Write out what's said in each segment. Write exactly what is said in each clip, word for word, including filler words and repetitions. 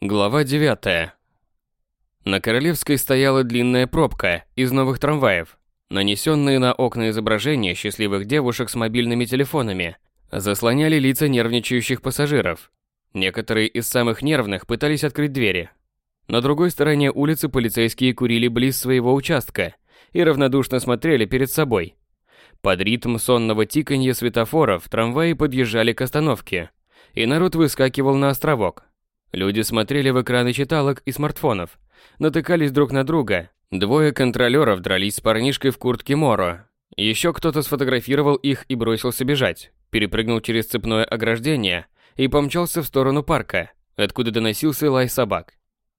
Глава девятая. На Королевской стояла длинная пробка из новых трамваев. Нанесенные на окна изображения счастливых девушек с мобильными телефонами заслоняли лица нервничающих пассажиров. Некоторые из самых нервных пытались открыть двери. На другой стороне улицы полицейские курили близ своего участка и равнодушно смотрели перед собой. Под ритм сонного тиканья светофоров трамваи подъезжали к остановке, и народ выскакивал на островок. Люди смотрели в экраны читалок и смартфонов, натыкались друг на друга. Двое контролеров дрались с парнишкой в куртке Моро. Еще кто-то сфотографировал их и бросился бежать, перепрыгнул через цепное ограждение и помчался в сторону парка, откуда доносился лай собак.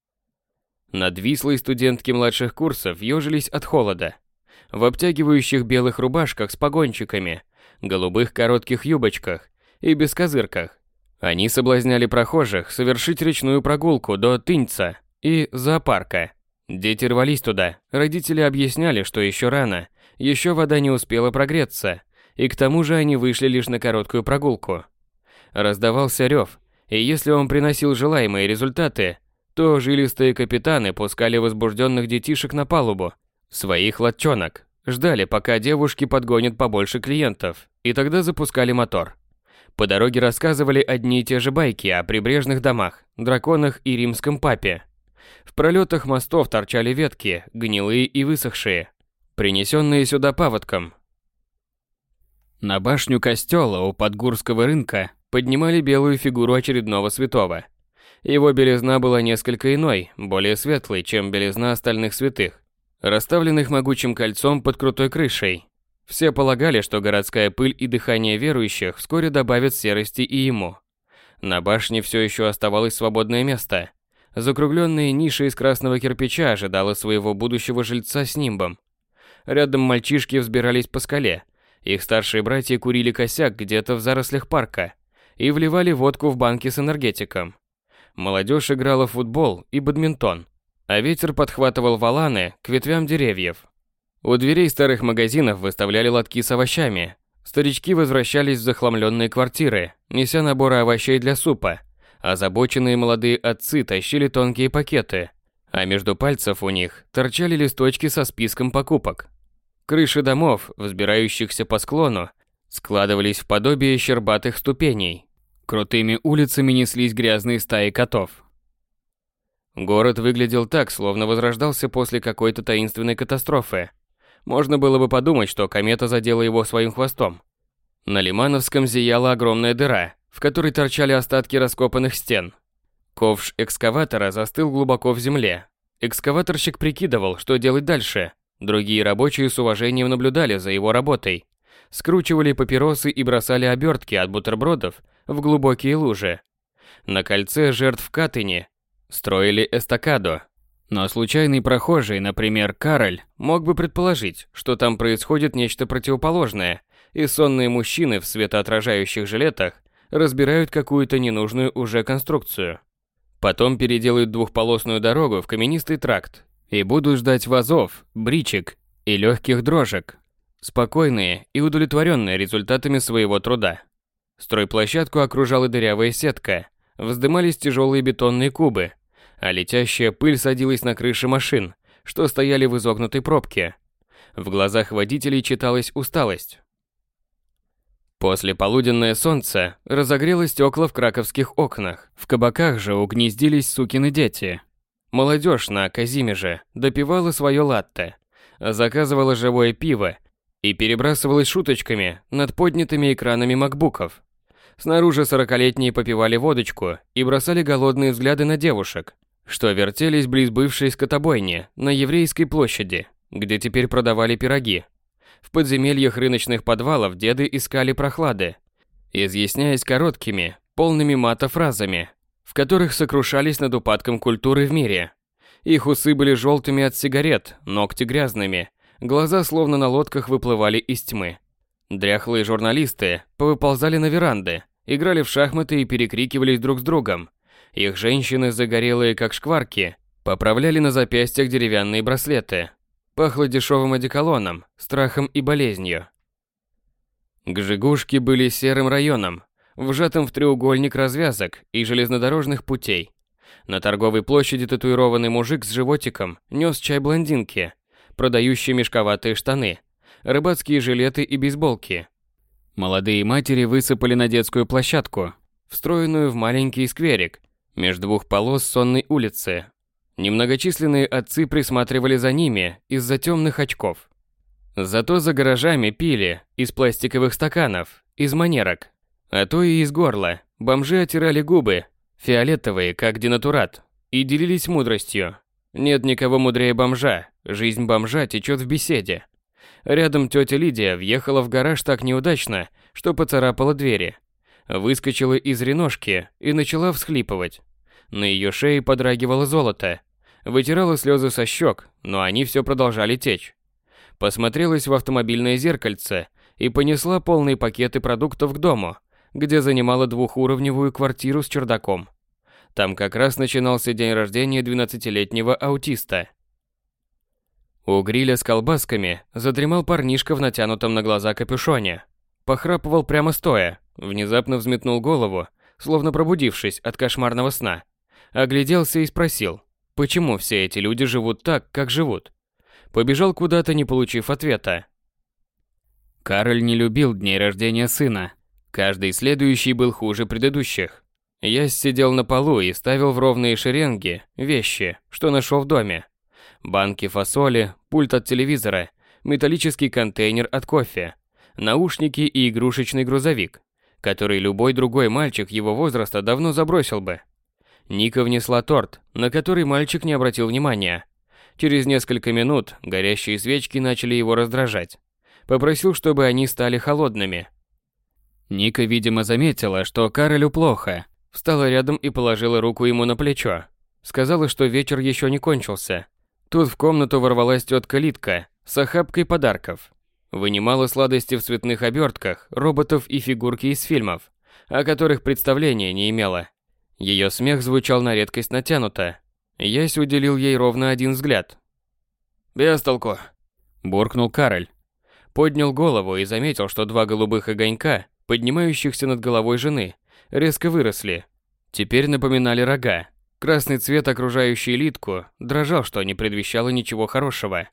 Над Вислой студентки младших курсов ежились от холода. В обтягивающих белых рубашках с погончиками, голубых коротких юбочках и бескозырках. Они соблазняли прохожих совершить речную прогулку до Тыньца и зоопарка. Дети рвались туда, родители объясняли, что еще рано, еще вода не успела прогреться, и к тому же они вышли лишь на короткую прогулку. Раздавался рев, и если он приносил желаемые результаты, то жилистые капитаны пускали возбужденных детишек на палубу своих лодчонок, ждали, пока девушки подгонят побольше клиентов, и тогда запускали мотор. По дороге рассказывали одни и те же байки о прибрежных домах, драконах и римском папе. В пролетах мостов торчали ветки, гнилые и высохшие, принесенные сюда паводком. На башню костела у Подгурского рынка поднимали белую фигуру очередного святого. Его белизна была несколько иной, более светлой, чем белизна остальных святых, расставленных могучим кольцом под крутой крышей. Все полагали, что городская пыль и дыхание верующих вскоре добавят серости и ему. На башне все еще оставалось свободное место. Закругленная ниша из красного кирпича ожидала своего будущего жильца с нимбом. Рядом мальчишки взбирались по скале. Их старшие братья курили косяк где-то в зарослях парка и вливали водку в банки с энергетиком. Молодежь играла в футбол и бадминтон, а ветер подхватывал валаны к ветвям деревьев. У дверей старых магазинов выставляли лотки с овощами. Старички возвращались в захламленные квартиры, неся наборы овощей для супа. Озабоченные молодые отцы тащили тонкие пакеты, а между пальцев у них торчали листочки со списком покупок. Крыши домов, взбирающихся по склону, складывались в подобие щербатых ступеней. Крутыми улицами неслись грязные стаи котов. Город выглядел так, словно возрождался после какой-то таинственной катастрофы. Можно было бы подумать, что комета задела его своим хвостом. На Лимановском зияла огромная дыра, в которой торчали остатки раскопанных стен. Ковш экскаватора застыл глубоко в земле. Экскаваторщик прикидывал, что делать дальше. Другие рабочие с уважением наблюдали за его работой. Скручивали папиросы и бросали обертки от бутербродов в глубокие лужи. На кольце жертв в Катыни строили эстакаду. Но случайный прохожий, например, Кароль, мог бы предположить, что там происходит нечто противоположное, и сонные мужчины в светоотражающих жилетах разбирают какую-то ненужную уже конструкцию. Потом переделают двухполосную дорогу в каменистый тракт и будут ждать вазов, бричек и легких дрожек, спокойные и удовлетворенные результатами своего труда. Стройплощадку окружала дырявая сетка, вздымались тяжелые бетонные кубы, а летящая пыль садилась на крыши машин, что стояли в изогнутой пробке. В глазах водителей читалась усталость. После полуденное солнце разогрело стекла в краковских окнах, в кабаках же угнездились сукины дети. Молодежь на Казимеже допивала свое латте, заказывала живое пиво и перебрасывалась шуточками над поднятыми экранами макбуков. Снаружи сорокалетние попивали водочку и бросали голодные взгляды на девушек, что вертелись близ бывшей скотобойни на Еврейской площади, где теперь продавали пироги. В подземельях рыночных подвалов деды искали прохлады, изъясняясь короткими, полными мата фразами, в которых сокрушались над упадком культуры в мире. Их усы были желтыми от сигарет, ногти грязными, глаза словно на лодках выплывали из тьмы. Дряхлые журналисты повыползали на веранды, играли в шахматы и перекрикивались друг с другом. Их женщины, загорелые как шкварки, поправляли на запястьях деревянные браслеты. Пахло дешевым одеколоном, страхом и болезнью. Гжигушки были серым районом, вжатым в треугольник развязок и железнодорожных путей. На торговой площади татуированный мужик с животиком нес чай блондинке, продающей мешковатые штаны, рыбацкие жилеты и бейсболки. Молодые матери высыпали на детскую площадку, встроенную в маленький скверик между двух полос сонной улицы. Немногочисленные отцы присматривали за ними из-за темных очков. Зато за гаражами пили из пластиковых стаканов, из манерок, а то и из горла. Бомжи оттирали губы, фиолетовые, как денатурат, и делились мудростью. Нет никого мудрее бомжа, жизнь бомжа течет в беседе. Рядом тетя Лидия въехала в гараж так неудачно, что поцарапала двери. Выскочила из реношки и начала всхлипывать. На ее шее подрагивало золото. Вытирала слезы со щек, но они все продолжали течь. Посмотрелась в автомобильное зеркальце и понесла полные пакеты продуктов к дому, где занимала двухуровневую квартиру с чердаком. Там как раз начинался день рождения двенадцатилетнего аутиста. У гриля с колбасками задремал парнишка в натянутом на глаза капюшоне. Похрапывал прямо стоя, внезапно взметнул голову, словно пробудившись от кошмарного сна. Огляделся и спросил, почему все эти люди живут так, как живут. Побежал куда-то, не получив ответа. Кароль не любил дней рождения сына. Каждый следующий был хуже предыдущих. Я сидел на полу и ставил в ровные шеренги вещи, что нашел в доме. Банки фасоли, пульт от телевизора, металлический контейнер от кофе, наушники и игрушечный грузовик, который любой другой мальчик его возраста давно забросил бы. Ника внесла торт, на который мальчик не обратил внимания. Через несколько минут горящие свечки начали его раздражать. Попросил, чтобы они стали холодными. Ника, видимо, заметила, что Каролю плохо. Встала рядом и положила руку ему на плечо. Сказала, что вечер еще не кончился. Тут в комнату ворвалась тетка Лидка с охапкой подарков. Вынимала сладости в цветных обертках, роботов и фигурки из фильмов, о которых представления не имела. Ее смех звучал на редкость натянуто. Ясь уделил ей ровно один взгляд. «Без толку», – буркнул Кароль. Поднял голову и заметил, что два голубых огонька, поднимающихся над головой жены, резко выросли. Теперь напоминали рога. Красный цвет, окружающий Лидку, дрожал, что не предвещало ничего хорошего.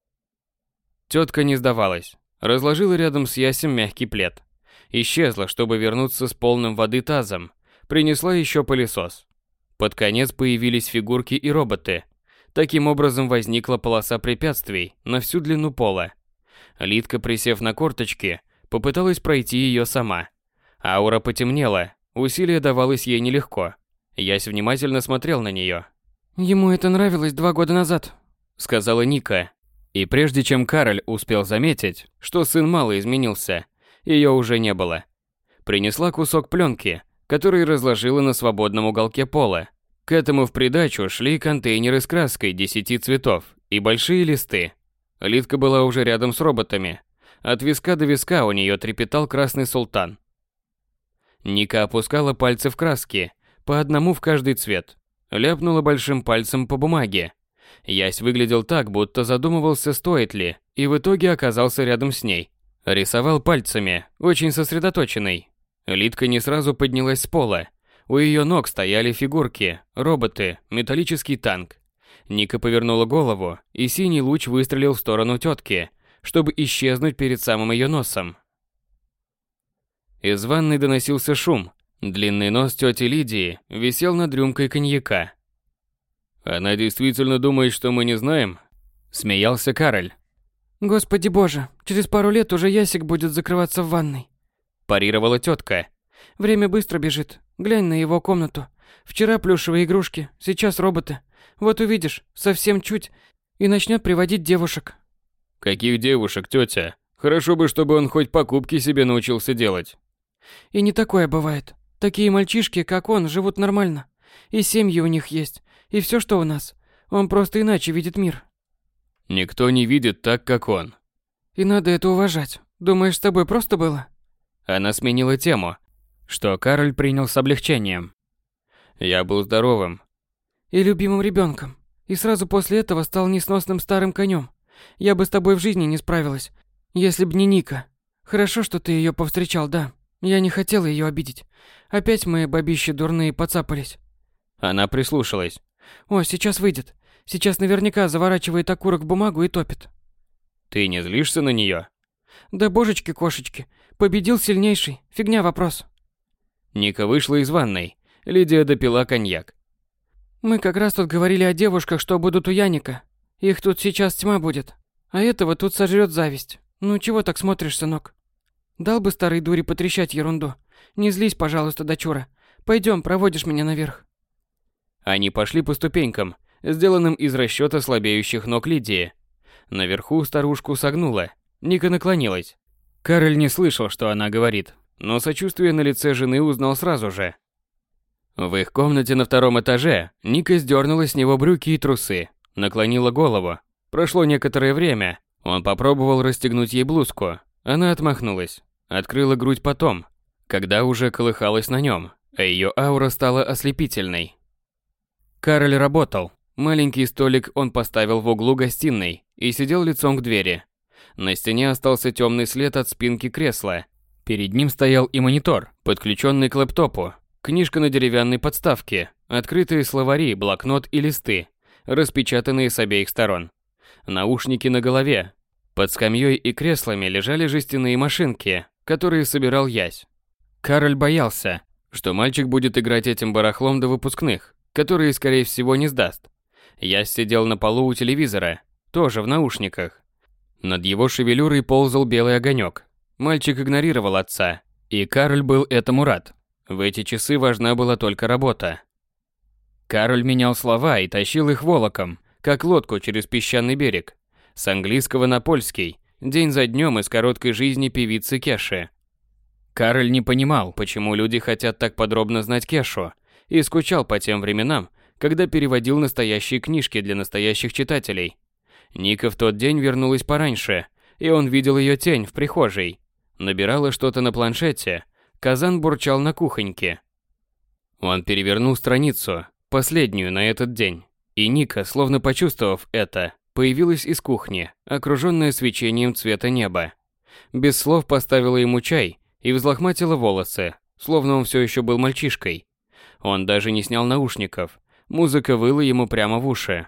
Тетка не сдавалась. Разложила рядом с Ясем мягкий плед. Исчезла, чтобы вернуться с полным воды тазом. Принесла еще пылесос. Под конец появились фигурки и роботы. Таким образом возникла полоса препятствий на всю длину пола. Лидка, присев на корточки, попыталась пройти ее сама. Аура потемнела, усилие давалось ей нелегко. Ясь внимательно смотрел на нее. «Ему это нравилось два года назад», — сказала Ника. И прежде чем Кароль успел заметить, что сын мало изменился, ее уже не было. Принесла кусок пленки, который разложила на свободном уголке пола. К этому в придачу шли контейнеры с краской десяти цветов и большие листы. Лидка была уже рядом с роботами. От виска до виска у нее трепетал красный султан. Ника опускала пальцы в краски, по одному в каждый цвет. Ляпнула большим пальцем по бумаге. Ясь выглядел так, будто задумывался, стоит ли, и в итоге оказался рядом с ней. Рисовал пальцами, очень сосредоточенный. Лидка не сразу поднялась с пола. У ее ног стояли фигурки, роботы, металлический танк. Ника повернула голову, и синий луч выстрелил в сторону тетки, чтобы исчезнуть перед самым ее носом. Из ванной доносился шум. Длинный нос тети Лидии висел над рюмкой коньяка. «Она действительно думает, что мы не знаем?» – смеялся Кароль. «Господи боже, через пару лет уже Ясик будет закрываться в ванной», – парировала тетка. «Время быстро бежит. Глянь на его комнату. Вчера плюшевые игрушки, сейчас роботы. Вот увидишь, совсем чуть, и начнет приводить девушек». «Каких девушек, тетя? Хорошо бы, чтобы он хоть покупки себе научился делать». «И не такое бывает. Такие мальчишки, как он, живут нормально. И семьи у них есть, и все, что у нас. Он просто иначе видит мир». «Никто не видит так, как он». «И надо это уважать. Думаешь, с тобой просто было?» Она сменила тему, что Кароль принял с облегчением. «Я был здоровым». «И любимым ребенком. И сразу после этого стал несносным старым конем. Я бы с тобой в жизни не справилась, если б не Ника. Хорошо, что ты ее повстречал, да. Я не хотела ее обидеть. Опять мы, бабищи дурные, поцапались». Она прислушалась. О, сейчас выйдет. Сейчас наверняка заворачивает окурок в бумагу и топит. Ты не злишься на нее? Да божечки-кошечки. Победил сильнейший. Фигня вопрос. Ника вышла из ванной. Лидия допила коньяк. Мы как раз тут говорили о девушках, что будут у Яника. Их тут сейчас тьма будет. А этого тут сожрет зависть. Ну чего так смотришь, сынок? Дал бы старой дуре потрещать ерунду. Не злись, пожалуйста, дочура. Пойдем, проводишь меня наверх. Они пошли по ступенькам, сделанным из расчета слабеющих ног Лидии. Наверху старушку согнула. Ника наклонилась. Кароль не слышал, что она говорит, но сочувствие на лице жены узнал сразу же. В их комнате на втором этаже Ника сдернула с него брюки и трусы, наклонила голову. Прошло некоторое время, он попробовал расстегнуть ей блузку. Она отмахнулась, открыла грудь потом, когда уже колыхалась на нем, а ее аура стала ослепительной. Кароль работал. Маленький столик он поставил в углу гостиной и сидел лицом к двери. На стене остался темный след от спинки кресла. Перед ним стоял и монитор, подключенный к лэптопу, книжка на деревянной подставке, открытые словари, блокнот и листы, распечатанные с обеих сторон. Наушники на голове. Под скамьей и креслами лежали жестяные машинки, которые собирал Ясь. Кароль боялся, что мальчик будет играть этим барахлом до выпускных, которые, скорее всего, не сдаст. Ясь сидел на полу у телевизора, тоже в наушниках. Над его шевелюрой ползал белый огонек. Мальчик игнорировал отца, и Кароль был этому рад. В эти часы важна была только работа. Кароль менял слова и тащил их волоком, как лодку через песчаный берег. С английского на польский, день за днем из короткой жизни певицы Кеши. Кароль не понимал, почему люди хотят так подробно знать Кешу, и скучал по тем временам, когда переводил настоящие книжки для настоящих читателей. Ника в тот день вернулась пораньше, и он видел ее тень в прихожей. Набирала что-то на планшете, Казан бурчал на кухоньке. Он перевернул страницу, последнюю на этот день, и Ника, словно почувствовав это, появилась из кухни, окруженная свечением цвета неба. Без слов поставила ему чай и взлохматила волосы, словно он все еще был мальчишкой. Он даже не снял наушников, музыка выла ему прямо в уши.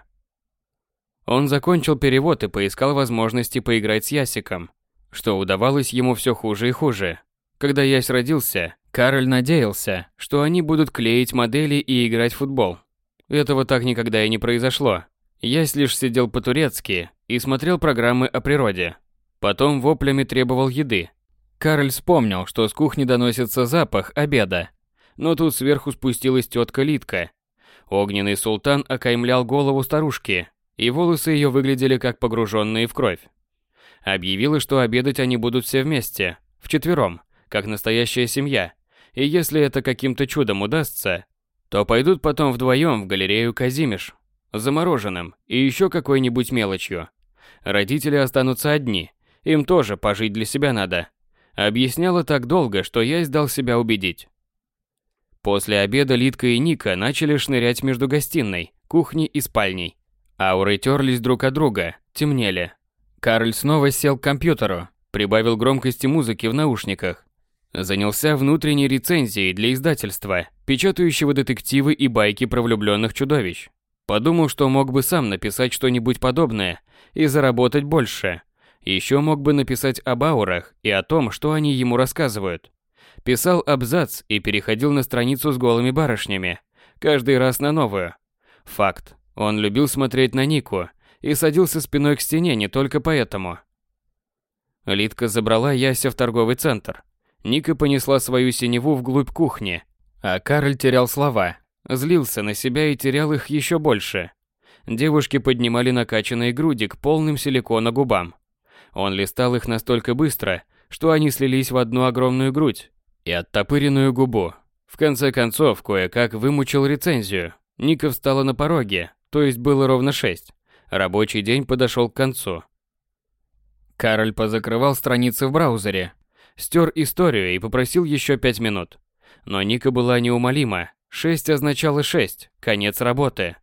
Он закончил перевод и поискал возможности поиграть с Ясиком, что удавалось ему все хуже и хуже. Когда Ясь родился, Кароль надеялся, что они будут клеить модели и играть в футбол. Этого так никогда и не произошло. Ясь лишь сидел по-турецки и смотрел программы о природе. Потом воплями требовал еды. Кароль вспомнил, что с кухни доносится запах обеда. Но тут сверху спустилась тетка Литка. Огненный султан окаймлял голову старушки, и волосы ее выглядели как погруженные в кровь. Объявила, что обедать они будут все вместе, вчетвером, как настоящая семья, и если это каким-то чудом удастся, то пойдут потом вдвоем в галерею Казимиш, за мороженым и еще какой-нибудь мелочью. Родители останутся одни, им тоже пожить для себя надо. Объясняла так долго, что я дал себя убедить. После обеда Литка и Ника начали шнырять между гостиной, кухней и спальней. Ауры терлись друг от друга, темнели. Кароль снова сел к компьютеру, прибавил громкости музыки в наушниках. Занялся внутренней рецензией для издательства, печатающего детективы и байки про влюбленных чудовищ. Подумал, что мог бы сам написать что-нибудь подобное и заработать больше. Еще мог бы написать об аурах и о том, что они ему рассказывают. Писал абзац и переходил на страницу с голыми барышнями, каждый раз на новую. Факт. Он любил смотреть на Нику и садился спиной к стене не только поэтому. Литка забрала Яся в торговый центр. Ника понесла свою синеву вглубь кухни, а Кароль терял слова, злился на себя и терял их еще больше. Девушки поднимали накачанные груди к полным силикона губам. Он листал их настолько быстро, что они слились в одну огромную грудь и оттопыренную губу. В конце концов, кое-как вымучил рецензию. Ника встала на пороге, то есть было ровно шесть. Рабочий день подошел к концу. Кароль позакрывал страницы в браузере, стер историю и попросил еще пять минут. Но Ника была неумолима. Шесть означало шесть, конец работы.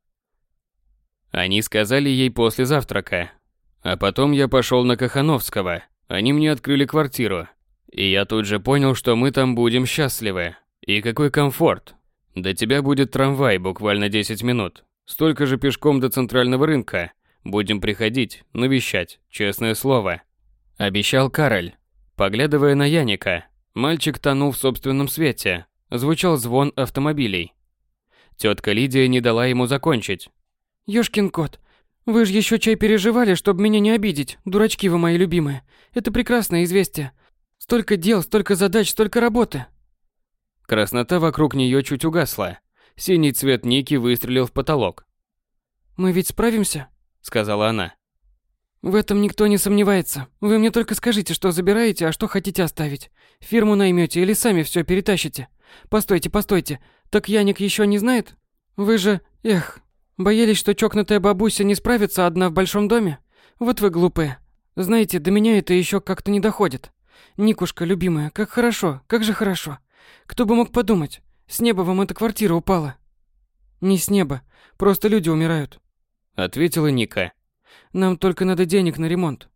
Они сказали ей после завтрака. А потом я пошел на Кахановского. Они мне открыли квартиру. И я тут же понял, что мы там будем счастливы. И какой комфорт. До тебя будет трамвай буквально десять минут. Столько же пешком до центрального рынка. Будем приходить, навещать, честное слово. Обещал Кароль. Поглядывая на Яника, мальчик тонул в собственном свете. Звучал звон автомобилей. Тетка Лидия не дала ему закончить. Ёшкин кот, вы же еще чай переживали, чтобы меня не обидеть, дурачки вы мои любимые. Это прекрасное известие. Столько дел, столько задач, столько работы. Краснота вокруг нее чуть угасла. Синий цвет Ники выстрелил в потолок. «Мы ведь справимся?» — сказала она. «В этом никто не сомневается. Вы мне только скажите, что забираете, а что хотите оставить. Фирму наймете или сами все перетащите. Постойте, постойте. Так Яник еще не знает? Вы же, эх, боялись, что чокнутая бабуся не справится одна в большом доме? Вот вы глупые. Знаете, до меня это еще как-то не доходит. Никушка, любимая, как хорошо, как же хорошо. Кто бы мог подумать, с неба вам эта квартира упала». «Не с неба, просто люди умирают», — ответила Ника. «Нам только надо денег на ремонт».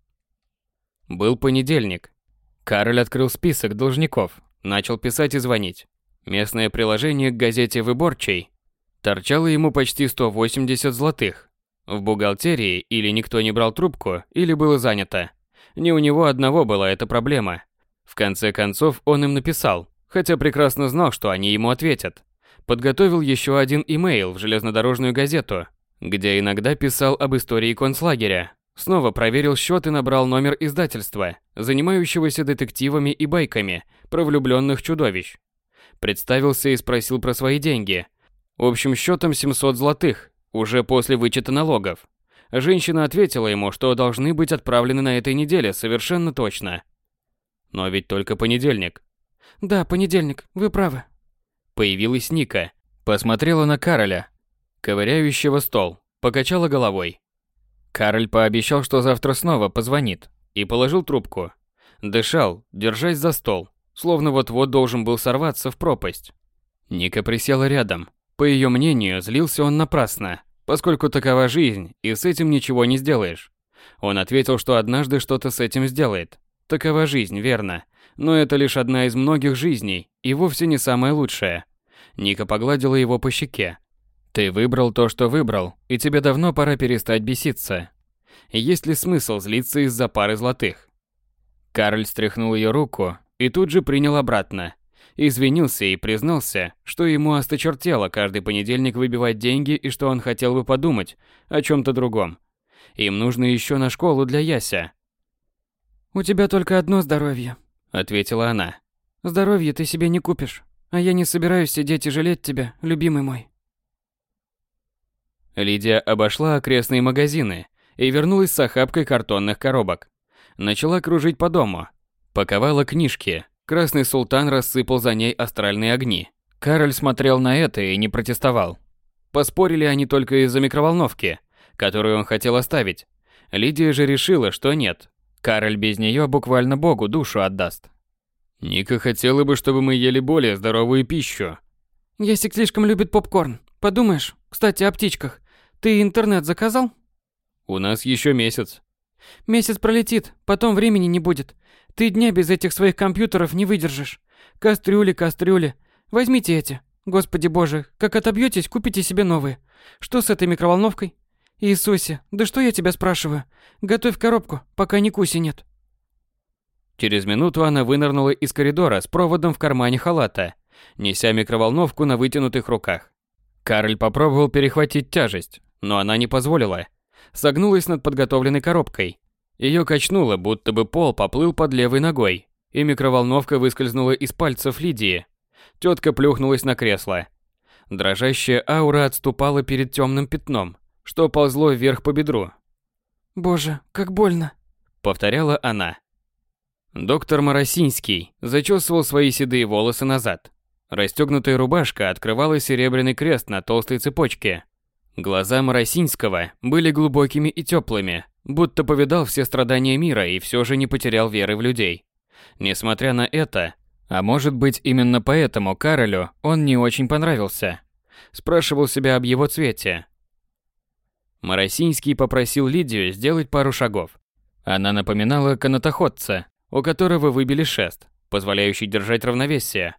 Был понедельник. Кароль открыл список должников, начал писать и звонить. Местное приложение к газете «Выборчей» торчало ему почти сто восемьдесят злотых. В бухгалтерии или никто не брал трубку, или было занято. Не у него одного была эта проблема. В конце концов он им написал, хотя прекрасно знал, что они ему ответят. Подготовил еще один имейл в железнодорожную газету, где иногда писал об истории концлагеря. Снова проверил счет и набрал номер издательства, занимающегося детективами и байками про влюбленных чудовищ. Представился и спросил про свои деньги. Общим счетом семьсот злотых, уже после вычета налогов. Женщина ответила ему, что должны быть отправлены на этой неделе совершенно точно. Но ведь только понедельник. «Да, понедельник, вы правы». Появилась Ника, посмотрела на Кароля, ковыряющего стол, покачала головой. Кароль пообещал, что завтра снова позвонит, и положил трубку. Дышал, держась за стол, словно вот-вот должен был сорваться в пропасть. Ника присела рядом. По ее мнению, злился он напрасно, поскольку такова жизнь, и с этим ничего не сделаешь. Он ответил, что однажды что-то с этим сделает. Такова жизнь, верно, но это лишь одна из многих жизней, и вовсе не самая лучшая. Ника погладила его по щеке. Ты выбрал то, что выбрал, и тебе давно пора перестать беситься. Есть ли смысл злиться из-за пары злотых? Кароль стряхнул ее руку и тут же принял обратно. Извинился и признался, что ему осточертело каждый понедельник выбивать деньги и что он хотел бы подумать о чем-то другом. Им нужно еще на школу для Яся. «У тебя только одно здоровье», — ответила она. «Здоровье ты себе не купишь, а я не собираюсь сидеть и жалеть тебя, любимый мой». Лидия обошла окрестные магазины и вернулась с охапкой картонных коробок. Начала кружить по дому. Паковала книжки. Красный султан рассыпал за ней астральные огни. Кароль смотрел на это и не протестовал. Поспорили они только из-за микроволновки, которую он хотел оставить. Лидия же решила, что нет. Кароль без нее буквально Богу душу отдаст. Ника хотела бы, чтобы мы ели более здоровую пищу. Ясик слишком любит попкорн. Подумаешь, кстати, о птичках. Ты интернет заказал? У нас еще месяц. Месяц пролетит, потом времени не будет. Ты дня без этих своих компьютеров не выдержишь. Кастрюли, кастрюли. Возьмите эти. Господи боже, как отобьетесь, купите себе новые. Что с этой микроволновкой? Иисусе, да что я тебя спрашиваю? Готовь коробку, пока Никуси нет. Через минуту она вынырнула из коридора с проводом в кармане халата, неся микроволновку на вытянутых руках. Кароль попробовал перехватить тяжесть, но она не позволила. Согнулась над подготовленной коробкой. Ее качнуло, будто бы пол поплыл под левой ногой, и микроволновка выскользнула из пальцев Лидии. Тетка плюхнулась на кресло. Дрожащая аура отступала перед темным пятном, что ползло вверх по бедру. «Боже, как больно!» — повторяла она. Доктор Моросинский зачесывал свои седые волосы назад. Расстегнутая рубашка открывала серебряный крест на толстой цепочке. Глаза Моросинского были глубокими и теплыми, будто повидал все страдания мира и все же не потерял веры в людей. Несмотря на это, а может быть именно поэтому Каролю он не очень понравился, спрашивал себя об его цвете. Моросинский попросил Лидию сделать пару шагов. Она напоминала канатоходца, у которого выбили шест, позволяющий держать равновесие.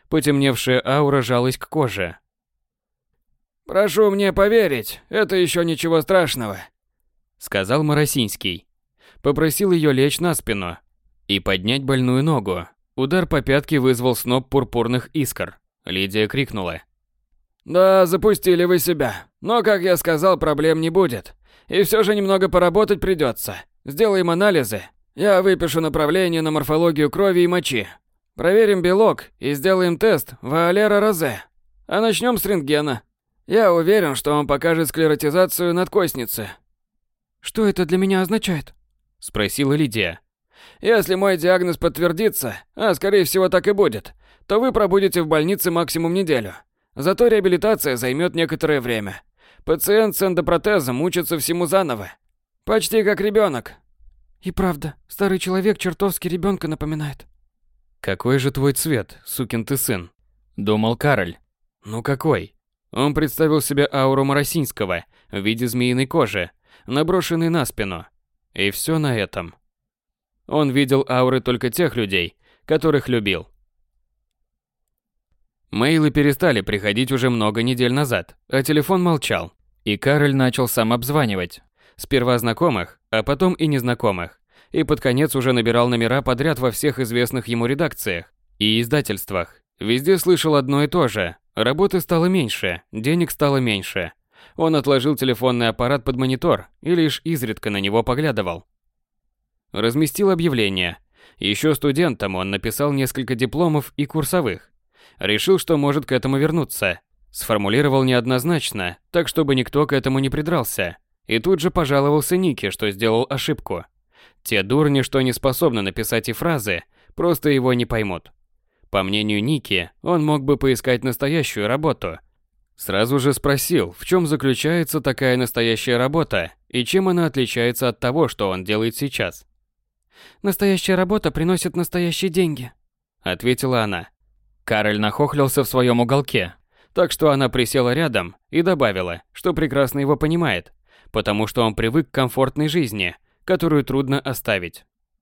Потемневшая аура жалась к коже. «Прошу мне поверить, это еще ничего страшного», — сказал Моросинский. Попросил ее лечь на спину и поднять больную ногу. Удар по пятке вызвал сноп пурпурных искр. Лидия крикнула. «Да, запустили вы себя. Но, как я сказал, проблем не будет. И все же немного поработать придется. Сделаем анализы. Я выпишу направление на морфологию крови и мочи. Проверим белок и сделаем тест Ваалера-Розе. А начнем с рентгена. Я уверен, что он покажет склеротизацию надкостницы». «Что это для меня означает?» — спросила Лидия. «Если мой диагноз подтвердится, а скорее всего так и будет, то вы пробудете в больнице максимум неделю. Зато реабилитация займет некоторое время. Пациент с эндопротезом учится всему заново. Почти как ребенок». «И правда, старый человек чертовски ребенка напоминает». «Какой же твой цвет, сукин ты сын?» — думал Кароль. «Ну какой?» Он представил себе ауру Моросинского в виде змеиной кожи, наброшенной на спину. И все на этом. Он видел ауры только тех людей, которых любил. Мейлы перестали приходить уже много недель назад, а телефон молчал. И Кароль начал сам обзванивать. Сперва знакомых, а потом и незнакомых. И под конец уже набирал номера подряд во всех известных ему редакциях и издательствах. Везде слышал одно и то же. Работы стало меньше, денег стало меньше. Он отложил телефонный аппарат под монитор и лишь изредка на него поглядывал. Разместил объявление. Еще студентам он написал несколько дипломов и курсовых. Решил, что может к этому вернуться. Сформулировал неоднозначно, так чтобы никто к этому не придрался. И тут же пожаловался Нике, что сделал ошибку. Те дурни, что не способны написать и фразы, просто его не поймут. По мнению Ники, он мог бы поискать настоящую работу. Сразу же спросил, в чем заключается такая настоящая работа и чем она отличается от того, что он делает сейчас. «Настоящая работа приносит настоящие деньги», — ответила она. Кароль нахохлился в своем уголке, так что она присела рядом и добавила, что прекрасно его понимает, потому что он привык к комфортной жизни, которую трудно оставить.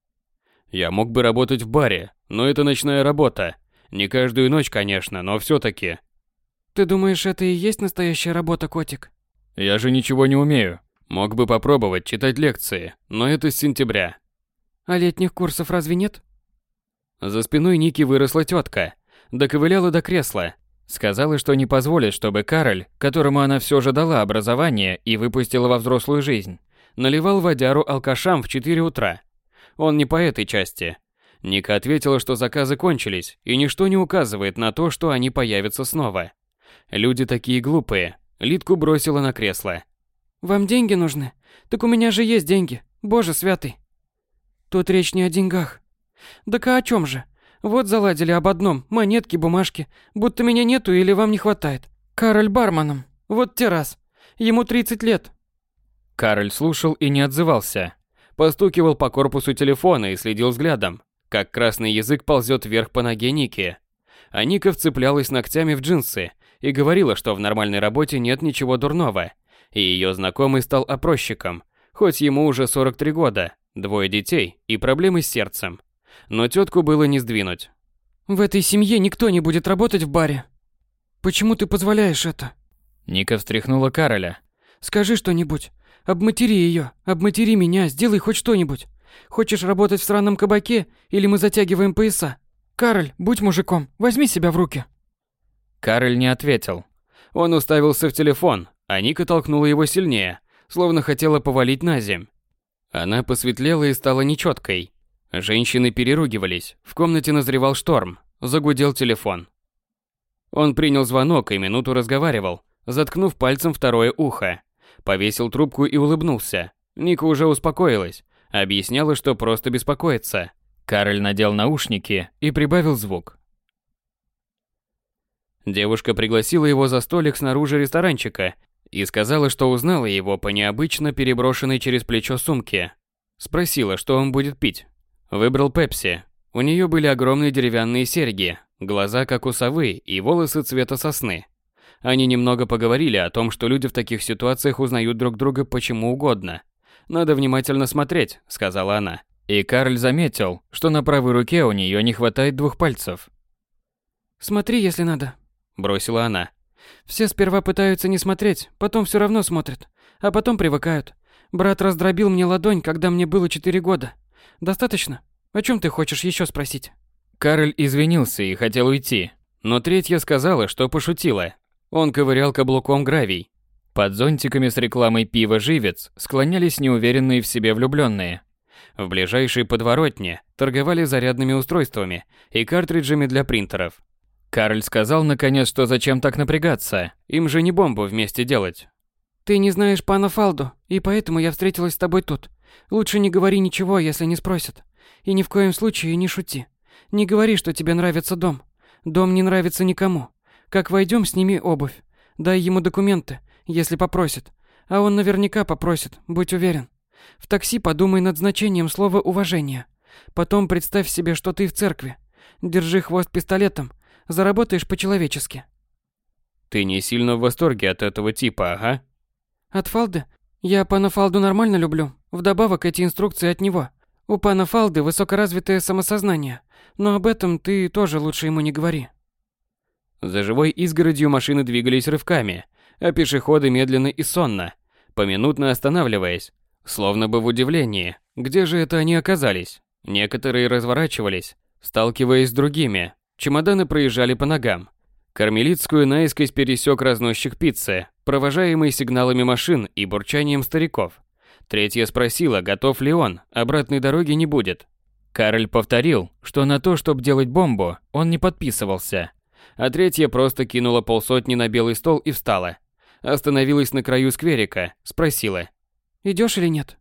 «Я мог бы работать в баре, но это ночная работа. Не каждую ночь, конечно, но все-таки». «Ты думаешь, это и есть настоящая работа, котик?» «Я же ничего не умею. Мог бы попробовать читать лекции, но это с сентября». «А летних курсов разве нет?» За спиной Ники выросла тетка, доковыляла до кресла. Сказала, что не позволит, чтобы Кароль, которому она все же дала образование и выпустила во взрослую жизнь, наливал водяру алкашам в четыре утра. Он не по этой части. Ника ответила, что заказы кончились, и ничто не указывает на то, что они появятся снова. Люди такие глупые. Литку бросила на кресло. «Вам деньги нужны? Так у меня же есть деньги. Боже святый!» «Тут речь не о деньгах». «Так а о чем же? Вот заладили об одном, монетки, бумажки, будто меня нету или вам не хватает. Кароль барменом. Вот те раз. Ему тридцать лет». Кароль слушал и не отзывался. Постукивал по корпусу телефона и следил взглядом, как красный язык ползет вверх по ноге Ники. А Ника вцеплялась ногтями в джинсы и говорила, что в нормальной работе нет ничего дурного. И ее знакомый стал опросчиком, хоть ему уже сорок три года, двое детей и проблемы с сердцем. Но тетку было не сдвинуть. «В этой семье никто не будет работать в баре. Почему ты позволяешь это?» Ника встряхнула Кароля. «Скажи что-нибудь. Обматери ее, обматери меня, сделай хоть что-нибудь. Хочешь работать в сраном кабаке, или мы затягиваем пояса? Кароль, будь мужиком, возьми себя в руки». Кароль не ответил. Он уставился в телефон, а Ника толкнула его сильнее, словно хотела повалить на земь. Она посветлела и стала нечеткой. Женщины переругивались, в комнате назревал шторм, загудел телефон. Он принял звонок и минуту разговаривал, заткнув пальцем второе ухо. Повесил трубку и улыбнулся. Ника уже успокоилась, объясняла, что просто беспокоится. Кароль надел наушники и прибавил звук. Девушка пригласила его за столик снаружи ресторанчика и сказала, что узнала его по необычно переброшенной через плечо сумке. Спросила, что он будет пить. Выбрал пепси. У нее были огромные деревянные серьги, глаза как у совы и волосы цвета сосны. Они немного поговорили о том, что люди в таких ситуациях узнают друг друга почему угодно. «Надо внимательно смотреть», — сказала она. И Кароль заметил, что на правой руке у нее не хватает двух пальцев. Смотри, если надо», – бросила она. «Все сперва пытаются не смотреть, потом все равно смотрят, а потом привыкают. Брат раздробил мне ладонь, когда мне было четыре года. Достаточно? О чем ты хочешь еще спросить?» Кароль извинился и хотел уйти, но третья сказала, что пошутила. Он ковырял каблуком гравий. Под зонтиками с рекламой пива «Живец» склонялись неуверенные в себе влюбленные. В ближайшей подворотне торговали зарядными устройствами и картриджами для принтеров. Карль сказал наконец, что зачем так напрягаться, им же не бомбу вместе делать. «Ты не знаешь пана Фалду, и поэтому я встретилась с тобой тут. Лучше не говори ничего, если не спросят. И ни в коем случае не шути. Не говори, что тебе нравится дом. Дом не нравится никому. Как войдем, сними обувь. Дай ему документы, если попросит. А он наверняка попросит, будь уверен. В такси подумай над значением слова «уважение». Потом представь себе, что ты в церкви. Держи хвост пистолетом. Заработаешь по-человечески». «Ты не сильно в восторге от этого типа, ага?» «От Фалды? Я пана Фалду нормально люблю. Вдобавок эти инструкции от него. У пана Фалды высокоразвитое самосознание. Но об этом ты тоже лучше ему не говори». За живой изгородью машины двигались рывками, а пешеходы медленно и сонно, поминутно останавливаясь, словно бы в удивлении, где же это они оказались. Некоторые разворачивались, сталкиваясь с другими, чемоданы проезжали по ногам. Кармелитскую наискось пересек разносчик пиццы, провожаемый сигналами машин и бурчанием стариков. Третья спросила, готов ли он, обратной дороги не будет. Кароль повторил, что на то, чтобы делать бомбу, он не подписывался. А третья просто кинула полсотни на белый стол и встала. Остановилась на краю скверика, спросила: «Идёшь или нет?»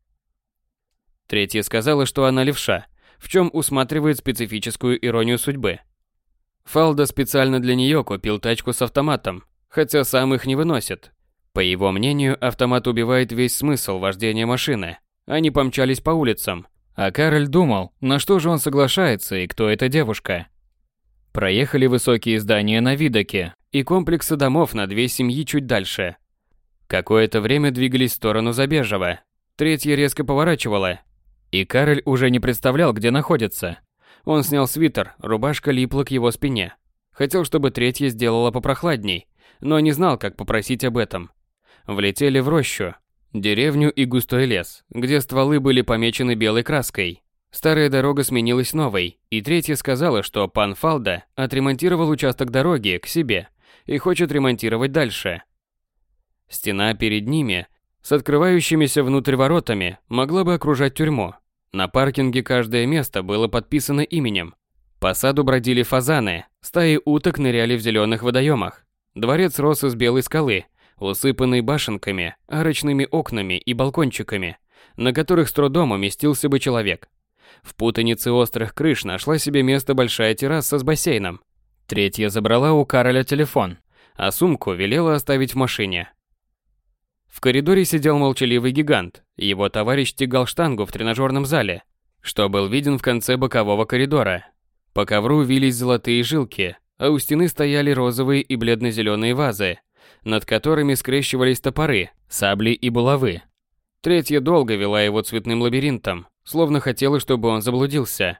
Третья сказала, что она левша, в чем усматривает специфическую иронию судьбы. Фалда специально для нее купил тачку с автоматом, хотя сам их не выносит. По его мнению, автомат убивает весь смысл вождения машины. Они помчались по улицам, а Кароль думал, на что же он соглашается и кто эта девушка. Проехали высокие здания на Видоке и комплексы домов на две семьи чуть дальше. Какое-то время двигались в сторону Забежева. Третья резко поворачивала, и Кароль уже не представлял, где находится. Он снял свитер, рубашка липла к его спине. Хотел, чтобы третья сделала попрохладней, но не знал, как попросить об этом. Влетели в рощу, деревню и густой лес, где стволы были помечены белой краской. Старая дорога сменилась новой, и третья сказала, что пан Фалда отремонтировал участок дороги к себе и хочет ремонтировать дальше. Стена перед ними, с открывающимися внутрь воротами, могла бы окружать тюрьму. На паркинге каждое место было подписано именем. По саду бродили фазаны, стаи уток ныряли в зеленых водоемах. Дворец рос из белой скалы, усыпанный башенками, арочными окнами и балкончиками, на которых с трудом уместился бы человек. В путанице острых крыш нашла себе место большая терраса с бассейном. Третья забрала у Кароля телефон, а сумку велела оставить в машине. В коридоре сидел молчаливый гигант, его товарищ тягал штангу в тренажерном зале, что был виден в конце бокового коридора. По ковру вились золотые жилки, а у стены стояли розовые и бледно-зеленые вазы, над которыми скрещивались топоры, сабли и булавы. Третья долго вела его цветным лабиринтом, словно хотела, чтобы он заблудился.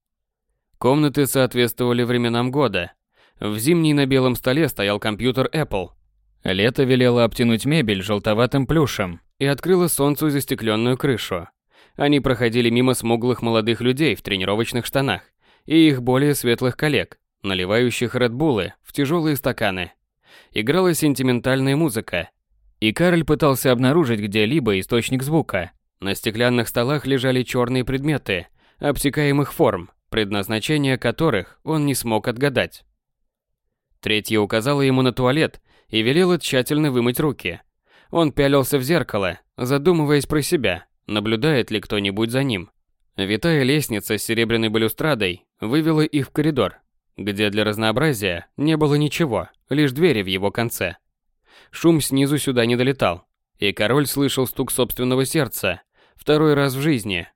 Комнаты соответствовали временам года. В зимней на белом столе стоял компьютер Apple. Лето велело обтянуть мебель желтоватым плюшем и открыло солнцу застекленную крышу. Они проходили мимо смуглых молодых людей в тренировочных штанах и их более светлых коллег, наливающих редбулы в тяжелые стаканы. Играла сентиментальная музыка, и Кароль пытался обнаружить где-либо источник звука. На стеклянных столах лежали черные предметы, обтекаемых форм, предназначение которых он не смог отгадать. Третья указала ему на туалет и велела тщательно вымыть руки. Он пялился в зеркало, задумываясь про себя, наблюдает ли кто-нибудь за ним. Витая лестница с серебряной балюстрадой вывела их в коридор, где для разнообразия не было ничего, лишь двери в его конце. Шум снизу сюда не долетал, и король слышал стук собственного сердца второй раз в жизни.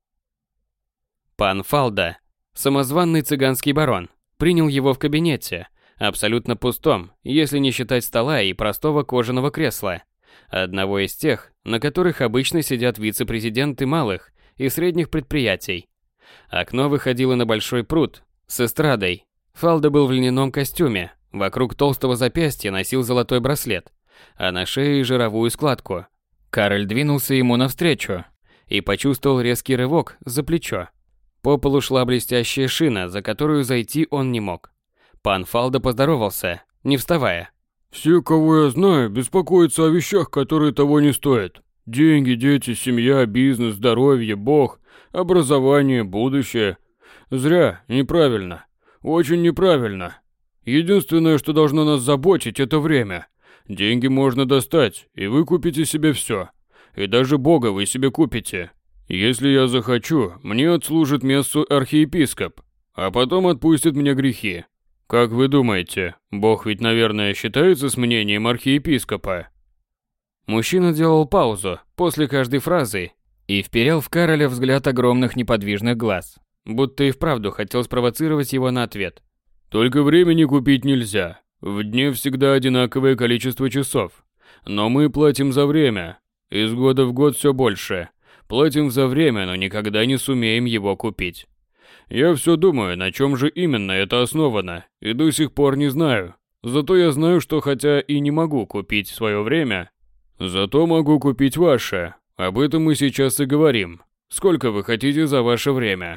Пан Фалда, самозванный цыганский барон, принял его в кабинете, абсолютно пустом, если не считать стола и простого кожаного кресла, одного из тех, на которых обычно сидят вице-президенты малых и средних предприятий. Окно выходило на большой пруд с эстрадой, Фалдо был в льняном костюме, вокруг толстого запястья носил золотой браслет, а на шее жировую складку. Кароль двинулся ему навстречу и почувствовал резкий рывок за плечо. По полу шла блестящая шина, за которую зайти он не мог. Пан Фалдо поздоровался, не вставая. «Все, кого я знаю, беспокоятся о вещах, которые того не стоят. Деньги, дети, семья, бизнес, здоровье, Бог, образование, будущее. Зря, неправильно. Очень неправильно. Единственное, что должно нас заботить, это время. Деньги можно достать, и вы купите себе все. И даже Бога вы себе купите. Если я захочу, мне отслужит мессу архиепископ, а потом отпустит мне грехи. Как вы думаете, Бог ведь, наверное, считается с мнением архиепископа?» Мужчина делал паузу после каждой фразы и вперял в Кароля взгляд огромных неподвижных глаз, будто и вправду хотел спровоцировать его на ответ. «Только времени купить нельзя. В дне всегда одинаковое количество часов. Но мы платим за время. Из года в год все больше. Платим за время, но никогда не сумеем его купить. Я все думаю, на чем же именно это основано, и до сих пор не знаю. Зато я знаю, что хотя и не могу купить свое время, зато могу купить ваше. Об этом мы сейчас и говорим. Сколько вы хотите за ваше время?»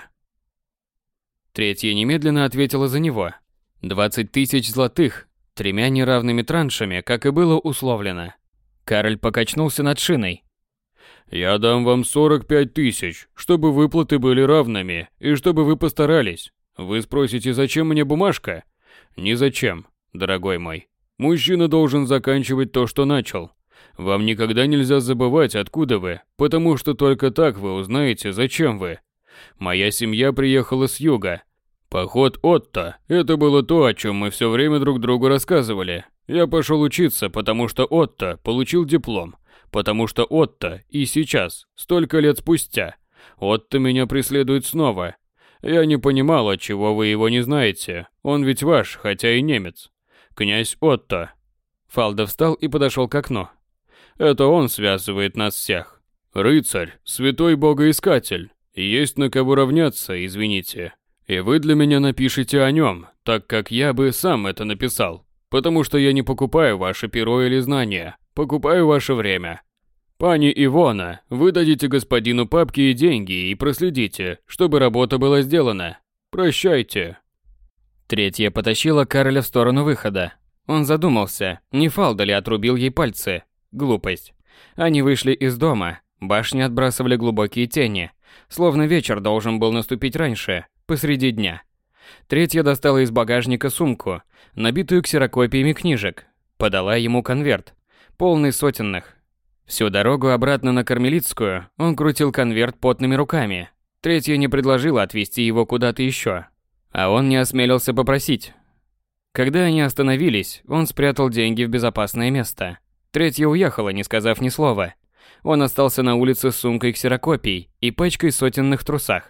Третья немедленно ответила за него. Двадцать тысяч золотых, тремя неравными траншами, как и было условлено. Кароль покачнулся над шиной. «Я дам вам сорок пять тысяч, чтобы выплаты были равными, и чтобы вы постарались. Вы спросите, зачем мне бумажка? Ни зачем, дорогой мой. Мужчина должен заканчивать то, что начал. Вам никогда нельзя забывать, откуда вы, потому что только так вы узнаете, зачем вы. Моя семья приехала с юга. Поход Отто – это было то, о чем мы все время друг другу рассказывали. Я пошел учиться, потому что Отто получил диплом. Потому что Отто и сейчас, столько лет спустя, Отто меня преследует снова. Я не понимал, отчего вы его не знаете. Он ведь ваш, хотя и немец. Князь Отто». Фалдо встал и подошел к окну. «Это он связывает нас всех. Рыцарь, святой богоискатель. Есть на кого равняться, извините. И вы для меня напишите о нем, так как я бы сам это написал. Потому что я не покупаю ваше перо или знания. Покупаю ваше время. Пани Ивона, вы дадите господину папки и деньги и проследите, чтобы работа была сделана. Прощайте». Третья потащила Кароля в сторону выхода. Он задумался, не Фалдо ли отрубил ей пальцы. Глупость. Они вышли из дома, башни отбрасывали глубокие тени, словно вечер должен был наступить раньше, посреди дня. Третья достала из багажника сумку, набитую ксерокопиями книжек, подала ему конверт, полный сотенных. Всю дорогу обратно на Кармелитскую он крутил конверт потными руками. Третья не предложила отвезти его куда-то еще, а он не осмелился попросить. Когда они остановились, он спрятал деньги в безопасное место. Третья уехала, не сказав ни слова. Он остался на улице с сумкой ксерокопий и пачкой сотенных трусах.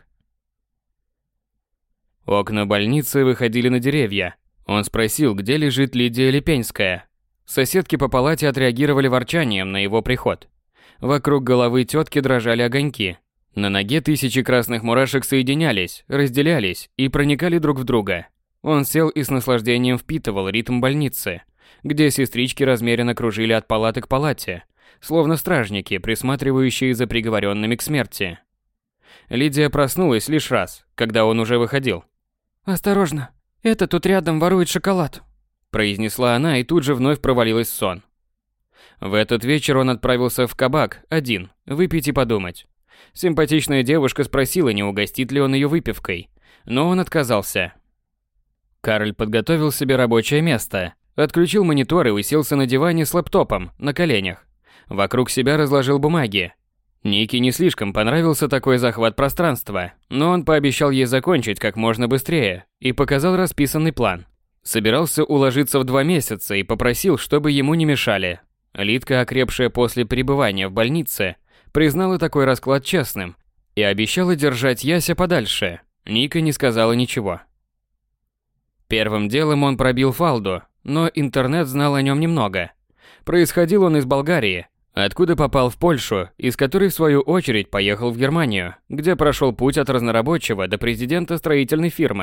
Окна больницы выходили на деревья. Он спросил, где лежит Лидия Липенская. Соседки по палате отреагировали ворчанием на его приход. Вокруг головы тетки дрожали огоньки. На ноге тысячи красных мурашек соединялись, разделялись и проникали друг в друга. Он сел и с наслаждением впитывал ритм больницы, где сестрички размеренно кружили от палаты к палате, словно стражники, присматривающие за приговоренными к смерти. Лидия проснулась лишь раз, когда он уже выходил. «Осторожно, это тут рядом ворует шоколад», произнесла она и тут же вновь провалилась в сон. В этот вечер он отправился в кабак один, выпить и подумать. Симпатичная девушка спросила, не угостит ли он ее выпивкой, но он отказался. Кароль подготовил себе рабочее место, отключил монитор и уселся на диване с лэптопом на коленях. Вокруг себя разложил бумаги. Нике не слишком понравился такой захват пространства, но он пообещал ей закончить как можно быстрее и показал расписанный план. Собирался уложиться в два месяца и попросил, чтобы ему не мешали. Лидка, окрепшая после пребывания в больнице, признала такой расклад честным и обещала держать Яся подальше. Ника не сказала ничего. Первым делом он пробил Фалду, но интернет знал о нем немного. Происходил он из Болгарии, откуда попал в Польшу, из которой в свою очередь поехал в Германию, где прошел путь от разнорабочего до президента строительной фирмы.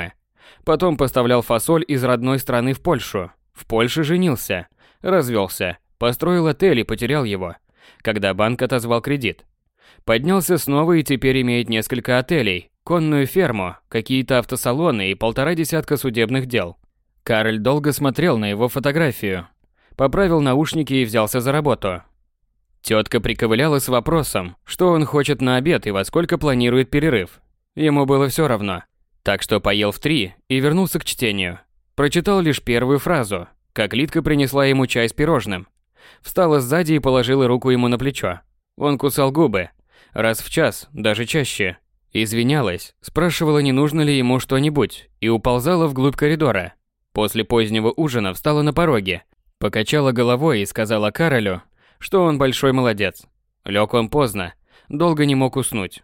Потом поставлял фасоль из родной страны в Польшу. В Польше женился, развелся, построил отель и потерял его, когда банк отозвал кредит. Поднялся снова и теперь имеет несколько отелей, конную ферму, какие-то автосалоны и полтора десятка судебных дел. Кароль долго смотрел на его фотографию, поправил наушники и взялся за работу. Тетка приковыляла с вопросом, что он хочет на обед и во сколько планирует перерыв. Ему было все равно. Так что поел в три и вернулся к чтению. Прочитал лишь первую фразу, как Лидка принесла ему чай с пирожным. Встала сзади и положила руку ему на плечо. Он кусал губы. Раз в час, даже чаще. Извинялась, спрашивала, не нужно ли ему что-нибудь, и уползала вглубь коридора. После позднего ужина встала на пороге, покачала головой и сказала Каролю, что он большой молодец. Лег он поздно, долго не мог уснуть.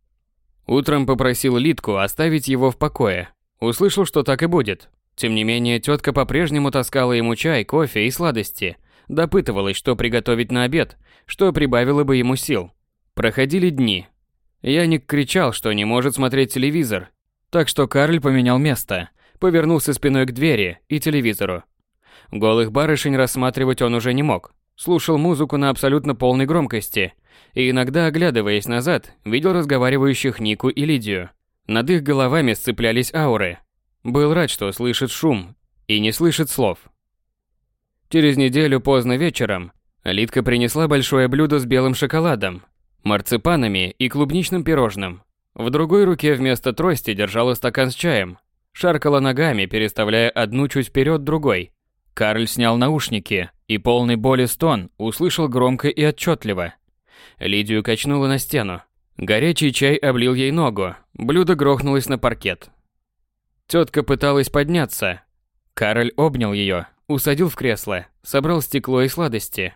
Утром попросил Лидку оставить его в покое. Услышал, что так и будет. Тем не менее, тетка по-прежнему таскала ему чай, кофе и сладости. Допытывалась, что приготовить на обед, что прибавило бы ему сил. Проходили дни. Яник кричал, что не может смотреть телевизор. Так что Карль поменял место, повернулся спиной к двери и телевизору. Голых барышень рассматривать он уже не мог. Слушал музыку на абсолютно полной громкости и иногда, оглядываясь назад, видел разговаривающих Нику и Лидию. Над их головами сцеплялись ауры. Был рад, что слышит шум и не слышит слов. Через неделю поздно вечером Лидка принесла большое блюдо с белым шоколадом, марципанами и клубничным пирожным. В другой руке вместо трости держала стакан с чаем, шаркала ногами, переставляя одну чуть вперед другой. Карль снял наушники и полный боли стон услышал громко и отчетливо. Лидию качнуло на стену. Горячий чай облил ей ногу, блюдо грохнулось на паркет. Тетка пыталась подняться. Кароль обнял ее, усадил в кресло, собрал стекло и сладости.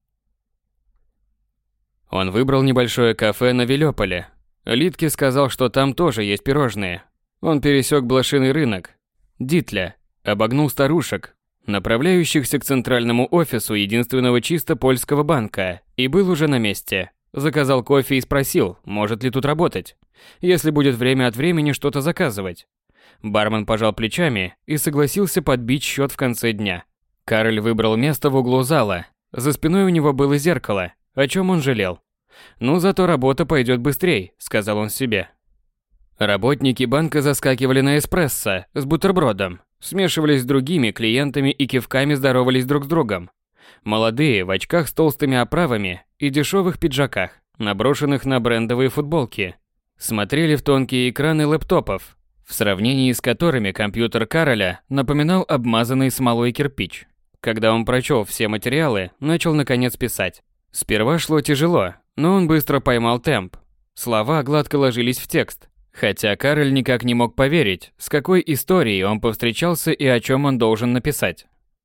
Он выбрал небольшое кафе на Вилёполе. Лидке сказал, что там тоже есть пирожные. Он пересек блошиный рынок, Дитля, обогнул старушек, направляющихся к центральному офису единственного чисто польского банка, и был уже на месте. Заказал кофе и спросил, может ли тут работать, если будет время от времени что-то заказывать. Бармен пожал плечами и согласился подбить счет в конце дня. Кароль выбрал место в углу зала. За спиной у него было зеркало, о чем он жалел. «Ну, зато работа пойдет быстрей», — сказал он себе. Работники банка заскакивали на эспрессо с бутербродом, смешивались с другими клиентами и кивками здоровались друг с другом. Молодые, в очках с толстыми оправами и дешевых пиджаках, наброшенных на брендовые футболки, смотрели в тонкие экраны лэптопов, в сравнении с которыми компьютер Кароля напоминал обмазанный смолой кирпич. Когда он прочел все материалы, начал наконец писать. Сперва шло тяжело, но он быстро поймал темп. Слова гладко ложились в текст. Хотя Кароль никак не мог поверить, с какой историей он повстречался и о чем он должен написать.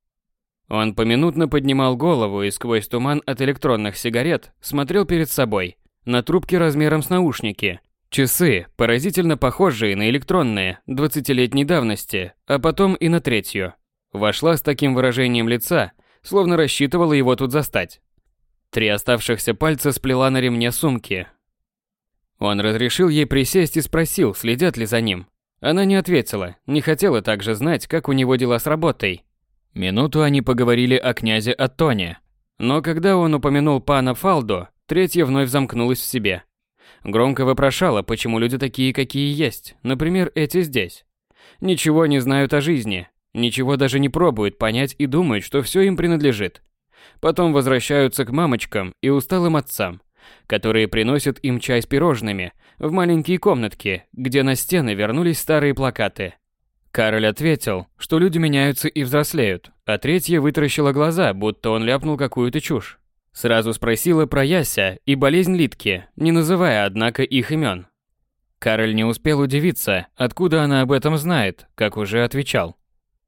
Он поминутно поднимал голову и сквозь туман от электронных сигарет смотрел перед собой, на трубки размером с наушники. Часы, поразительно похожие на электронные, двадцатилетней давности, а потом и на третью. Вошла с таким выражением лица, словно рассчитывала его тут застать. Три оставшихся пальца сплела на ремне сумки. Он разрешил ей присесть и спросил, следят ли за ним. Она не ответила, не хотела также знать, как у него дела с работой. Минуту они поговорили о князе Аттоне. Но когда он упомянул пана Фалдо, третья вновь замкнулась в себе. Громко вопрошала, почему люди такие, какие есть, например, эти здесь. Ничего не знают о жизни, ничего даже не пробуют понять и думают, что все им принадлежит. Потом возвращаются к мамочкам и усталым отцам, которые приносят им чай с пирожными в маленькие комнатки, где на стены вернулись старые плакаты. Кароль ответил, что люди меняются и взрослеют, а третья вытаращила глаза, будто он ляпнул какую-то чушь. Сразу спросила про Яся и болезнь Лидки, не называя, однако, их имен. Кароль не успел удивиться, откуда она об этом знает, как уже отвечал.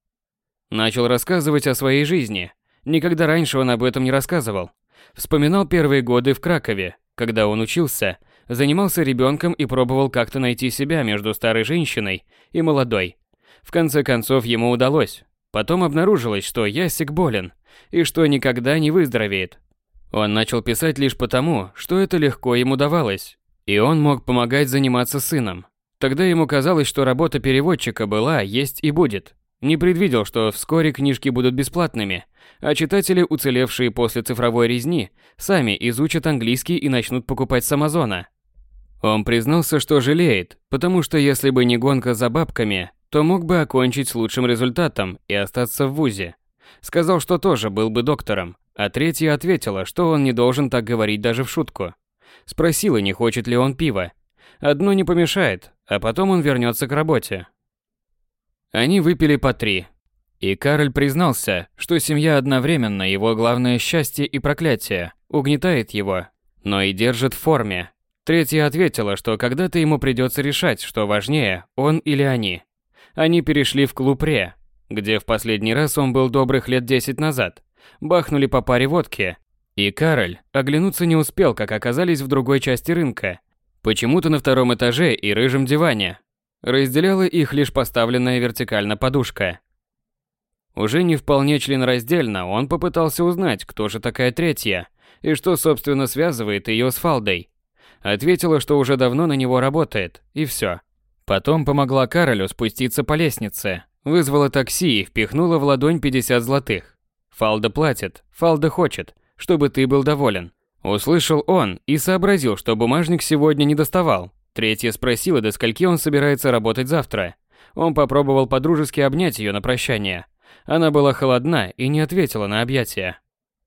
Начал рассказывать о своей жизни. Никогда раньше он об этом не рассказывал. Вспоминал первые годы в Кракове, когда он учился, занимался ребенком и пробовал как-то найти себя между старой женщиной и молодой. В конце концов ему удалось. Потом обнаружилось, что Ясик болен и что никогда не выздоровеет. Он начал писать лишь потому, что это легко ему давалось, и он мог помогать заниматься сыном. Тогда ему казалось, что работа переводчика была, есть и будет. Не предвидел, что вскоре книжки будут бесплатными, а читатели, уцелевшие после цифровой резни, сами изучат английский и начнут покупать с Амазона. Он признался, что жалеет, потому что если бы не гонка за бабками, то мог бы окончить с лучшим результатом и остаться в вузе. Сказал, что тоже был бы доктором, а третья ответила, что он не должен так говорить даже в шутку. Спросила, не хочет ли он пива. Одно не помешает, а потом он вернется к работе. Они выпили по три. И Кароль признался, что семья одновременно его главное счастье и проклятие, угнетает его, но и держит в форме. Третья ответила, что когда-то ему придется решать, что важнее, он или они. Они перешли в клуб Ре, где в последний раз он был добрых лет десять назад. Бахнули по паре водки. И Кароль оглянуться не успел, как оказались в другой части рынка. Почему-то на втором этаже и рыжем диване. Разделяла их лишь поставленная вертикально подушка. Уже не вполне членораздельно он попытался узнать, кто же такая третья, и что, собственно, связывает ее с Фалдой. Ответила, что уже давно на него работает, и все. Потом помогла Каролю спуститься по лестнице, вызвала такси и впихнула в ладонь пятьдесят злотых. Фалда платит, Фалда хочет, чтобы ты был доволен. Услышал он и сообразил, что бумажник сегодня не доставал. Третья спросила, до скольки он собирается работать завтра. Он попробовал подружески обнять ее на прощание. Она была холодна и не ответила на объятия.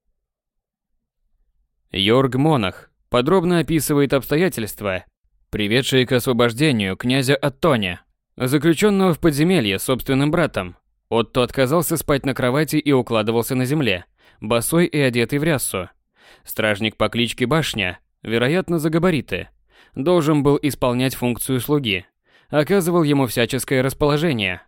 Йорг Монах подробно описывает обстоятельства, приведшие к освобождению князя Оттоня, заключенного в подземелье с собственным братом. Отто отказался спать на кровати и укладывался на земле, босой и одетый в рясу. Стражник по кличке Башня, вероятно, за габариты, должен был исполнять функцию слуги, оказывал ему всяческое расположение.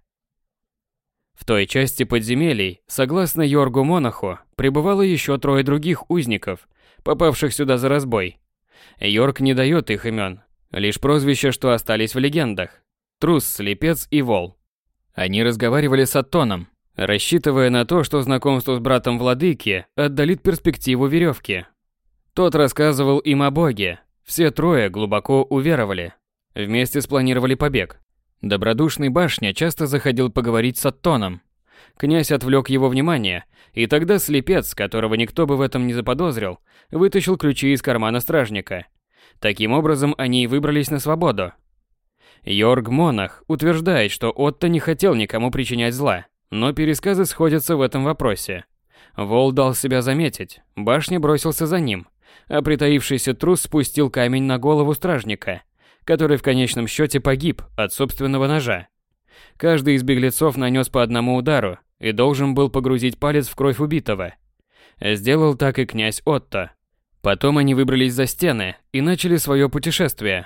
В той части подземелий, согласно Йоргу Монаху, пребывало еще трое других узников, попавших сюда за разбой. Йорг не дает их имен, лишь прозвища, что остались в легендах: Трус, Слепец и Вол. Они разговаривали с Оттоном, рассчитывая на то, что знакомство с братом владыки отдалит перспективу веревки. Тот рассказывал им о Боге. Все трое глубоко уверовали. Вместе спланировали побег. Добродушный Башня часто заходил поговорить с Оттоном. Князь отвлек его внимание, и тогда Слепец, которого никто бы в этом не заподозрил, вытащил ключи из кармана стражника. Таким образом, они и выбрались на свободу. Йорг Монах утверждает, что Отто не хотел никому причинять зла, но пересказы сходятся в этом вопросе. Вол дал себя заметить, Башня бросился за ним, а притаившийся трус спустил камень на голову стражника, который в конечном счете погиб от собственного ножа. Каждый из беглецов нанес по одному удару и должен был погрузить палец в кровь убитого. Сделал так и князь Отто. Потом они выбрались за стены и начали свое путешествие.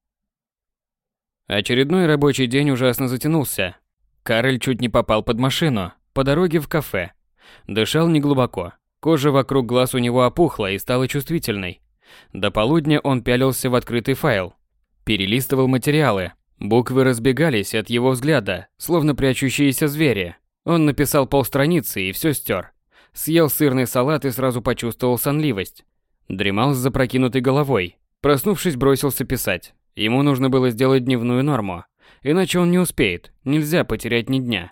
Очередной рабочий день ужасно затянулся. Кароль чуть не попал под машину по дороге в кафе. Дышал неглубоко. Кожа вокруг глаз у него опухла и стала чувствительной. До полудня он пялился в открытый файл. Перелистывал материалы. Буквы разбегались от его взгляда, словно прячущиеся звери. Он написал полстраницы и все стер. Съел сырный салат и сразу почувствовал сонливость. Дремал с запрокинутой головой. Проснувшись, бросился писать. Ему нужно было сделать дневную норму. Иначе он не успеет, нельзя потерять ни дня.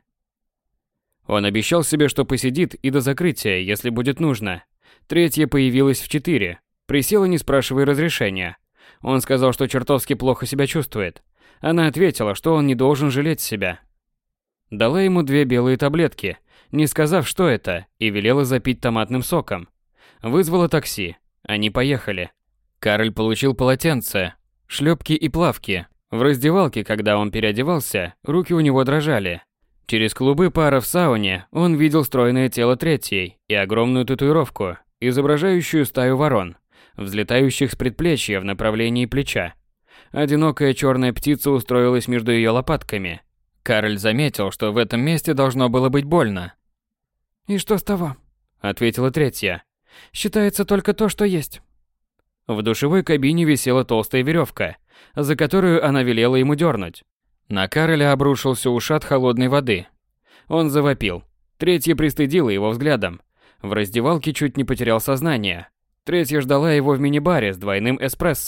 Он обещал себе, что посидит и до закрытия, если будет нужно. Третья появилась в четыре. Присела, не спрашивая разрешения. Он сказал, что чертовски плохо себя чувствует. Она ответила, что он не должен жалеть себя. Дала ему две белые таблетки, не сказав, что это, и велела запить томатным соком. Вызвала такси. Они поехали. Кароль получил полотенце, шлепки и плавки. В раздевалке, когда он переодевался, руки у него дрожали. Через клубы пара в сауне он видел стройное тело третьей и огромную татуировку, изображающую стаю ворон, взлетающих с предплечья в направлении плеча. Одинокая черная птица устроилась между ее лопатками. Кароль заметил, что в этом месте должно было быть больно. «И что с того?» – ответила третья. «Считается только то, что есть». В душевой кабине висела толстая веревка, за которую она велела ему дернуть. На Кароля обрушился ушат холодной воды. Он завопил. Третья пристыдила его взглядом. В раздевалке чуть не потерял сознание. Третья ждала его в мини-баре с двойным эспрессо.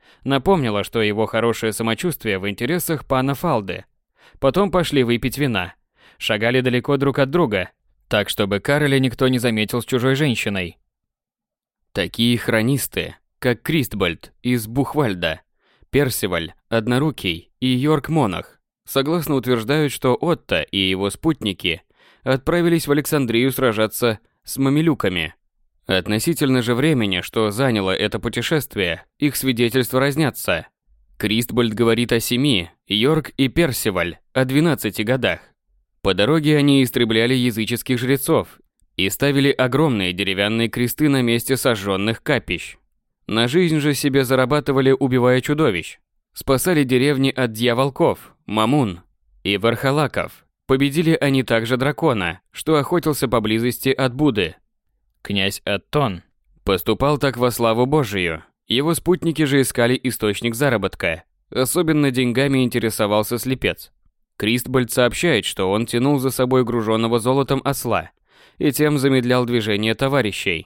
Напомнила, что его хорошее самочувствие в интересах пана Фалды. Потом пошли выпить вина. Шагали далеко друг от друга, так чтобы Кароля никто не заметил с чужой женщиной. Такие хронисты, как Кристбольд из Бухвальда, Персиваль, Однорукий и Йорк Монах, согласно утверждают, что Отто и его спутники отправились в Александрию сражаться с мамилюками. Относительно же времени, что заняло это путешествие, их свидетельства разнятся. Кристбольд говорит о семи, Йорк и Персиваль о двенадцати годах. По дороге они истребляли языческих жрецов и ставили огромные деревянные кресты на месте сожженных капищ. На жизнь же себе зарабатывали, убивая чудовищ. Спасали деревни от дьяволков, мамун и вархалаков. Победили они также дракона, что охотился поблизости от Будды. Князь Аттон поступал так во славу Божию. Его спутники же искали источник заработка. Особенно деньгами интересовался слепец. Кристбольд сообщает, что он тянул за собой груженного золотом осла и тем замедлял движение товарищей.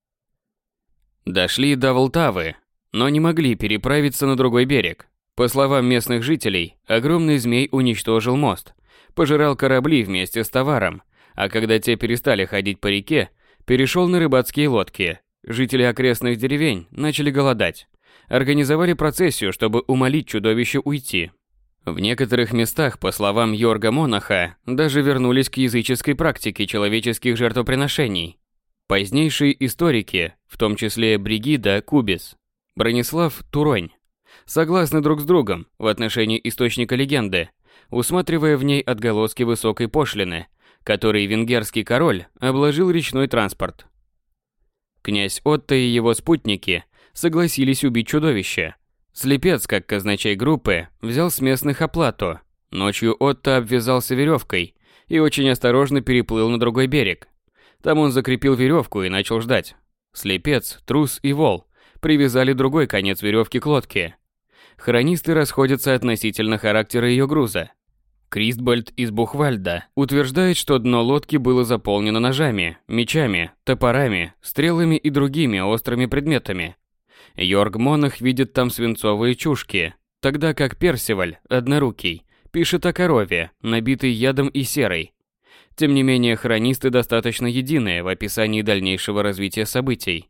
Дошли до Волтавы, но не могли переправиться на другой берег. По словам местных жителей, огромный змей уничтожил мост, пожирал корабли вместе с товаром, а когда те перестали ходить по реке, перешел на рыбацкие лодки. Жители окрестных деревень начали голодать. Организовали процессию, чтобы умолить чудовище уйти. В некоторых местах, по словам Йорга Монаха, даже вернулись к языческой практике человеческих жертвоприношений. Позднейшие историки, в том числе Бригида Кубис, Бронислав Туронь, согласны друг с другом в отношении источника легенды, усматривая в ней отголоски высокой пошлины, которой венгерский король обложил речной транспорт. Князь Отто и его спутники согласились убить чудовище. Слепец, как казначей группы, взял с местных оплату. Ночью Отто обвязался веревкой и очень осторожно переплыл на другой берег. Там он закрепил веревку и начал ждать. Слепец, трус и вол привязали другой конец веревки к лодке. Хронисты расходятся относительно характера ее груза. Кристбольд из Бухвальда утверждает, что дно лодки было заполнено ножами, мечами, топорами, стрелами и другими острыми предметами. Йорг Монах видит там свинцовые чушки, тогда как Персиваль, Однорукий, пишет о корове, набитой ядом и серой. Тем не менее, хронисты достаточно единые в описании дальнейшего развития событий.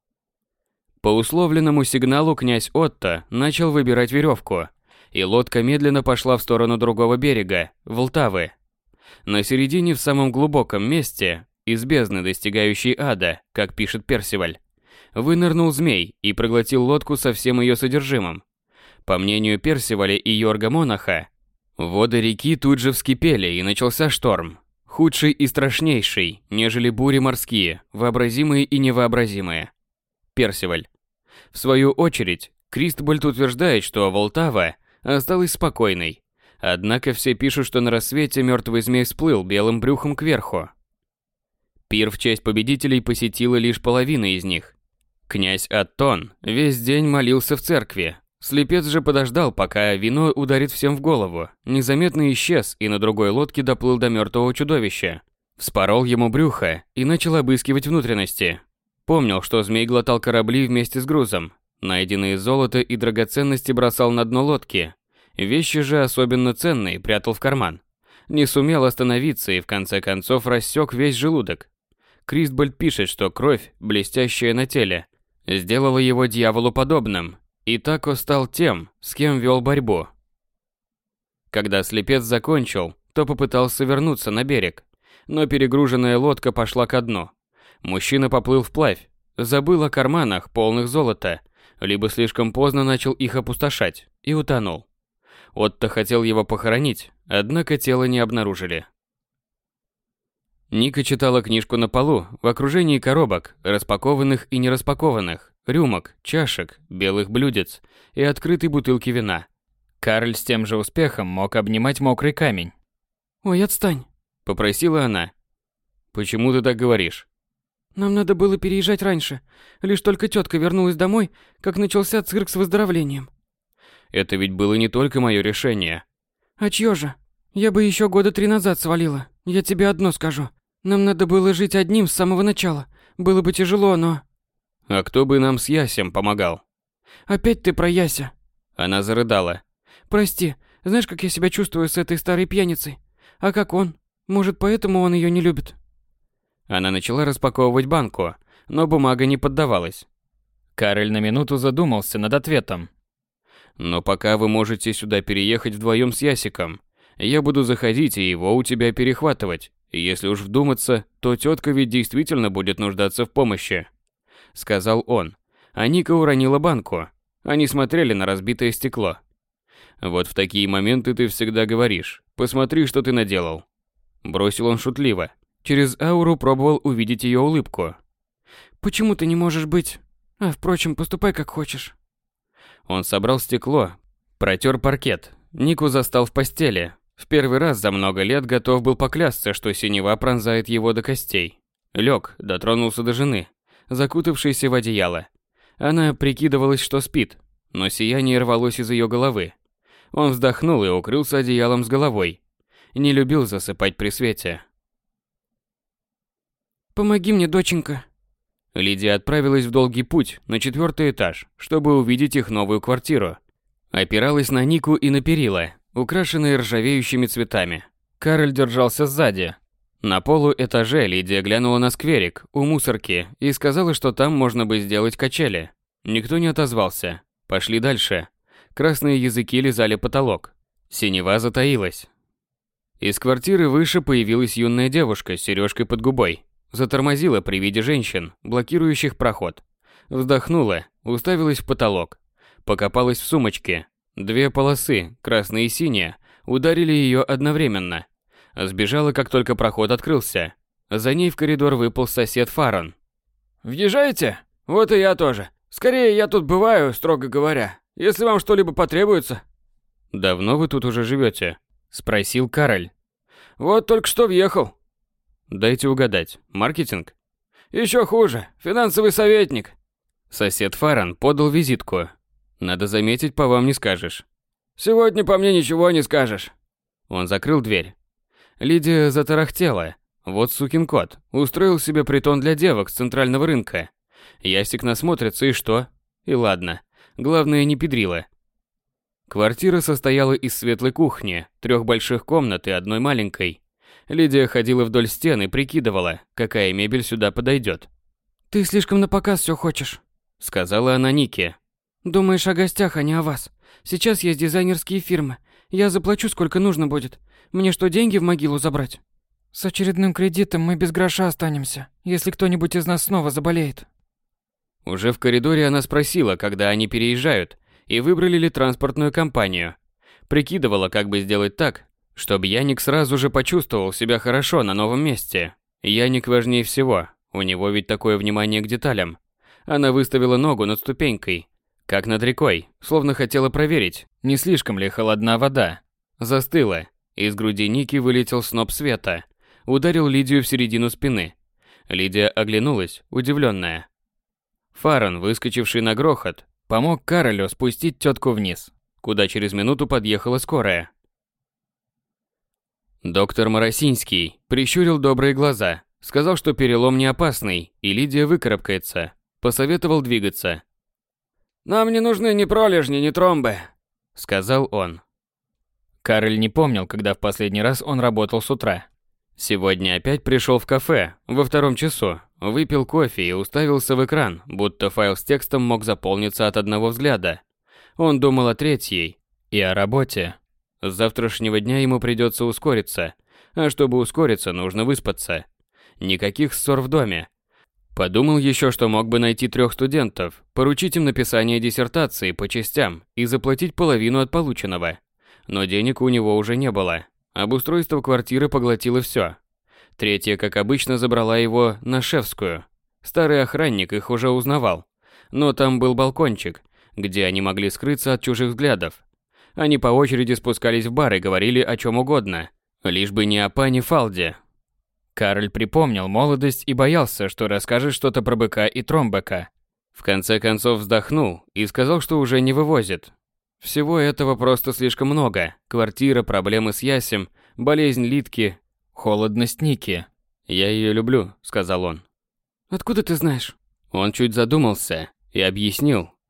По условленному сигналу князь Отто начал выбирать веревку, и лодка медленно пошла в сторону другого берега, Волтавы. На середине, в самом глубоком месте, из бездны, достигающей ада, как пишет Персиваль, вынырнул змей и проглотил лодку со всем ее содержимым. По мнению Персиваля и Йорга Монаха, воды реки тут же вскипели и начался шторм. Худший и страшнейший, нежели бури морские, вообразимые и невообразимые. Персиваль. В свою очередь, Кристбольд утверждает, что Волтава осталась спокойной. Однако все пишут, что на рассвете мертвый змей всплыл белым брюхом кверху. Пир в честь победителей посетила лишь половина из них. Князь Аттон весь день молился в церкви. Слепец же подождал, пока вино ударит всем в голову, незаметно исчез и на другой лодке доплыл до мертвого чудовища. Вспорол ему брюхо и начал обыскивать внутренности. Помнил, что змей глотал корабли вместе с грузом. Найденные золото и драгоценности бросал на дно лодки. Вещи же, особенно ценные, прятал в карман. Не сумел остановиться и в конце концов рассек весь желудок. Кристбольд пишет, что кровь, блестящая на теле, сделала его дьяволу подобным, и Тако стал тем, с кем вел борьбу. Когда слепец закончил, то попытался вернуться на берег, но перегруженная лодка пошла ко дну. Мужчина поплыл вплавь, забыл о карманах, полных золота, либо слишком поздно начал их опустошать, и утонул. Отто хотел его похоронить, однако тело не обнаружили. Ника читала книжку на полу, в окружении коробок, распакованных и нераспакованных, рюмок, чашек, белых блюдец и открытой бутылки вина. Карль с тем же успехом мог обнимать мокрый камень. «Ой, отстань!» – попросила она. «Почему ты так говоришь?» «Нам надо было переезжать раньше. Лишь только тетка вернулась домой, как начался цирк с выздоровлением». «Это ведь было не только мое решение». «А чье же? Я бы еще года три назад свалила. Я тебе одно скажу. Нам надо было жить одним с самого начала. Было бы тяжело, но...» «А кто бы нам с Ясем помогал?» Опять ты про Яся. Она зарыдала. Прости, знаешь, как я себя чувствую с этой старой пьяницей? А как он? Может, поэтому он ее не любит? Она начала распаковывать банку, но бумага не поддавалась. Кароль на минуту задумался над ответом. Но пока вы можете сюда переехать вдвоем с Ясиком, я буду заходить и его у тебя перехватывать. И если уж вдуматься, то тетка ведь действительно будет нуждаться в помощи. Сказал он, а Ника уронила банку. Они смотрели на разбитое стекло. Вот в такие моменты ты всегда говоришь: посмотри, что ты наделал. Бросил он шутливо. Через ауру пробовал увидеть ее улыбку. Почему ты не можешь быть? А, впрочем, поступай как хочешь. Он собрал стекло, протер паркет. Нику застал в постели. В первый раз за много лет готов был поклясться, что синева пронзает его до костей. Лег, дотронулся до жены, закутавшейся в одеяло. Она прикидывалась, что спит, но сияние рвалось из ее головы. Он вздохнул и укрылся одеялом с головой. Не любил засыпать при свете. Помоги мне, доченька. Лидия отправилась в долгий путь на четвертый этаж, чтобы увидеть их новую квартиру. Опиралась на Нику и на перила, украшенные ржавеющими цветами. Кароль держался сзади. На полуэтаже Лидия глянула на скверик у мусорки и сказала, что там можно бы сделать качели. Никто не отозвался. Пошли дальше. Красные языки лизали потолок. Синева затаилась. Из квартиры выше появилась юная девушка с сережкой под губой. Затормозила при виде женщин, блокирующих проход. Вздохнула, уставилась в потолок. Покопалась в сумочке. Две полосы, красная и синяя, ударили ее одновременно. Сбежала, как только проход открылся. За ней в коридор выпал сосед Фарон. «Въезжаете? Вот и я тоже. Скорее, я тут бываю, строго говоря. Если вам что-либо потребуется». «Давно вы тут уже живете?» – спросил Кароль. «Вот только что въехал». «Дайте угадать. Маркетинг?» «Еще хуже. Финансовый советник». Сосед Фарон подал визитку. «Надо заметить, по вам не скажешь». «Сегодня по мне ничего не скажешь». Он закрыл дверь. Лидия затарахтела. Вот сукин кот. Устроил себе притон для девок с центрального рынка. Ясик насмотрится, и что? И ладно. Главное, не педрила. Квартира состояла из светлой кухни, трех больших комнат и одной маленькой. Лидия ходила вдоль стен и прикидывала, какая мебель сюда подойдет. Ты слишком напоказ все хочешь, сказала она Нике. Думаешь о гостях, а не о вас. Сейчас есть дизайнерские фирмы. Я заплачу, сколько нужно будет. Мне что, деньги в могилу забрать? С очередным кредитом мы без гроша останемся, если кто-нибудь из нас снова заболеет. Уже в коридоре она спросила, когда они переезжают, и выбрали ли транспортную компанию. Прикидывала, как бы сделать так, чтобы Яник сразу же почувствовал себя хорошо на новом месте. Яник важнее всего, у него ведь такое внимание к деталям. Она выставила ногу над ступенькой, как над рекой, словно хотела проверить, не слишком ли холодна вода. Застыла. Из груди Ники вылетел сноп света, ударил Лидию в середину спины. Лидия оглянулась, удивленная. Фарон, выскочивший на грохот, помог Каролю спустить тетку вниз, куда через минуту подъехала скорая. Доктор Моросинский прищурил добрые глаза, сказал, что перелом не опасный, и Лидия выкарабкается. Посоветовал двигаться. «Нам не нужны ни пролежни, ни тромбы», — сказал он. Кароль не помнил, когда в последний раз он работал с утра. Сегодня опять пришел в кафе во втором часу, выпил кофе и уставился в экран, будто файл с текстом мог заполниться от одного взгляда. Он думал о третьей и о работе. С завтрашнего дня ему придется ускориться, а чтобы ускориться, нужно выспаться. Никаких ссор в доме. Подумал еще, что мог бы найти трех студентов, поручить им написание диссертации по частям и заплатить половину от полученного. Но денег у него уже не было. Обустройство квартиры поглотило все. Третья, как обычно, забрала его на Шефскую. Старый охранник их уже узнавал. Но там был балкончик, где они могли скрыться от чужих взглядов. Они по очереди спускались в бар и говорили о чем угодно, лишь бы не о пане Фалде. Кароль припомнил молодость и боялся, что расскажет что-то про быка и тромбека. В конце концов вздохнул и сказал, что уже не вывозит. Всего этого просто слишком много. Квартира, проблемы с Ясем, болезнь Литки, холодность Ники. «Я ее люблю», — сказал он. «Откуда ты знаешь?» Он чуть задумался и объяснил,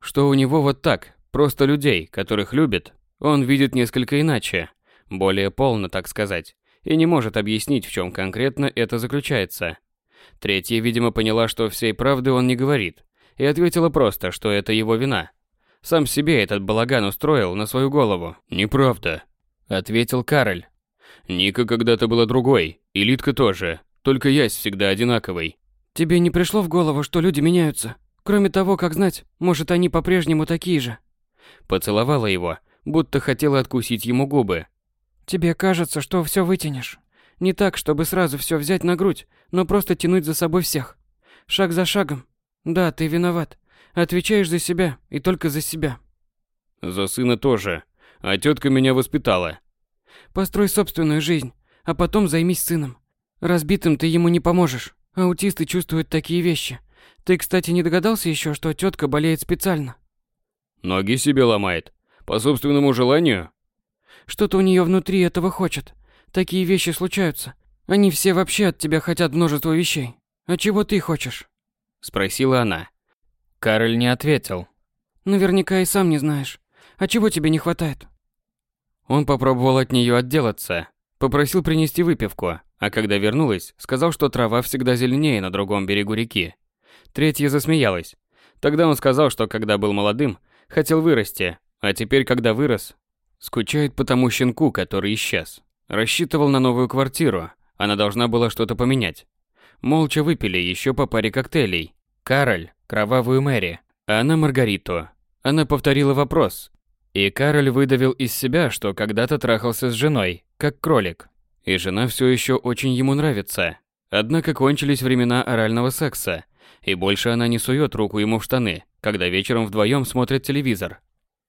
что у него вот так, просто людей, которых любит, он видит несколько иначе, более полно, так сказать, и не может объяснить, в чем конкретно это заключается. Третья, видимо, поняла, что всей правды он не говорит, и ответила просто, что это его вина. Сам себе этот балаган устроил на свою голову. «Неправда», — ответил Кароль. «Ника когда-то была другой, и Литка тоже, только Ясь всегда одинаковый». Тебе не пришло в голову, что люди меняются? Кроме того, как знать, может, они по-прежнему такие же? Поцеловала его, будто хотела откусить ему губы. Тебе кажется, что все вытянешь. Не так, чтобы сразу все взять на грудь, но просто тянуть за собой всех. Шаг за шагом. Да, ты виноват. Отвечаешь за себя, и только за себя. За сына тоже. А тетка меня воспитала. Построй собственную жизнь, а потом займись сыном. Разбитым ты ему не поможешь. Аутисты чувствуют такие вещи. Ты, кстати, не догадался еще, что тетка болеет специально? Ноги себе ломает. По собственному желанию? Что-то у нее внутри этого хочет. Такие вещи случаются. Они все вообще от тебя хотят множество вещей. А чего ты хочешь? Спросила она. Кароль не ответил. Наверняка и сам не знаешь. А чего тебе не хватает? Он попробовал от нее отделаться. Попросил принести выпивку, а когда вернулась, сказал, что трава всегда зеленее на другом берегу реки. Третья засмеялась. Тогда он сказал, что когда был молодым, хотел вырасти, а теперь, когда вырос, скучает по тому щенку, который исчез. Рассчитывал на новую квартиру, она должна была что-то поменять. Молча выпили еще по паре коктейлей. Кароль – кровавую Мэри, а она Маргариту. Она повторила вопрос. И Кароль выдавил из себя, что когда-то трахался с женой, как кролик. И жена все еще очень ему нравится. Однако кончились времена орального секса, и больше она не сует руку ему в штаны, когда вечером вдвоем смотрят телевизор.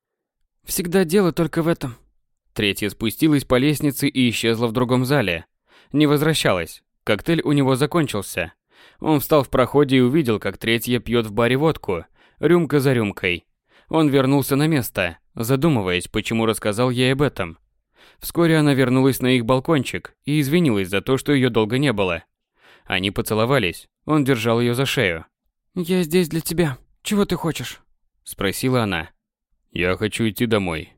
Всегда дело только в этом. Третья спустилась по лестнице и исчезла в другом зале. Не возвращалась. Коктейль у него закончился. Он встал в проходе и увидел, как третья пьет в баре водку, рюмка за рюмкой. Он вернулся на место, задумываясь, почему рассказал ей об этом. Вскоре она вернулась на их балкончик и извинилась за то, что ее долго не было. Они поцеловались, он держал ее за шею. «Я здесь для тебя. Чего ты хочешь?» – спросила она. «Я хочу идти домой».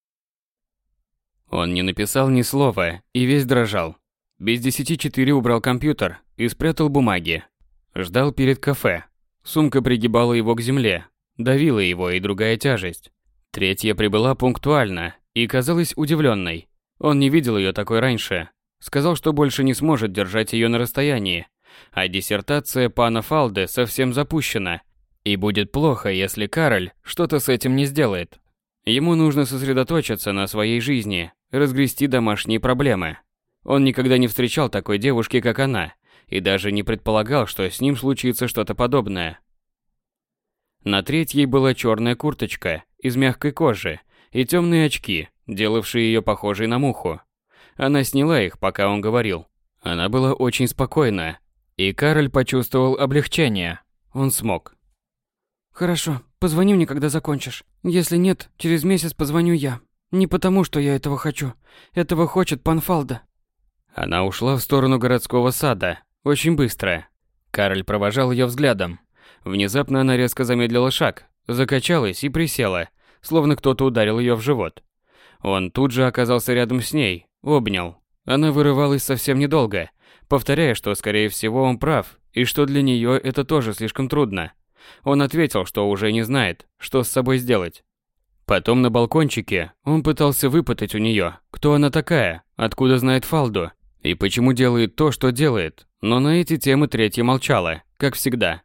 Он не написал ни слова и весь дрожал. Без десяти четыре убрал компьютер и спрятал бумаги. Ждал перед кафе. Сумка пригибала его к земле, давила его и другая тяжесть. Третья прибыла пунктуально и казалась удивленной. Он не видел ее такой раньше. Сказал, что больше не сможет держать ее на расстоянии. А диссертация пана Фалде совсем запущена. И будет плохо, если Кароль что-то с этим не сделает. Ему нужно сосредоточиться на своей жизни, разгрести домашние проблемы. Он никогда не встречал такой девушки, как она, и даже не предполагал, что с ним случится что-то подобное. На третьей была черная курточка из мягкой кожи и темные очки, делавшие ее похожей на муху. Она сняла их, пока он говорил. Она была очень спокойна, и Кароль почувствовал облегчение. Он смог. «Хорошо, позвони мне, когда закончишь. Если нет, через месяц позвоню я. Не потому, что я этого хочу. Этого хочет пан Фалде». Она ушла в сторону городского сада, очень быстро. Кароль провожал ее взглядом. Внезапно она резко замедлила шаг, закачалась и присела, словно кто-то ударил ее в живот. Он тут же оказался рядом с ней, обнял. Она вырывалась совсем недолго, повторяя, что, скорее всего, он прав, и что для нее это тоже слишком трудно. Он ответил, что уже не знает, что с собой сделать. Потом на балкончике он пытался выпытать у нее, кто она такая, откуда знает Фалду, и почему делает то, что делает, но на эти темы третья молчала, как всегда.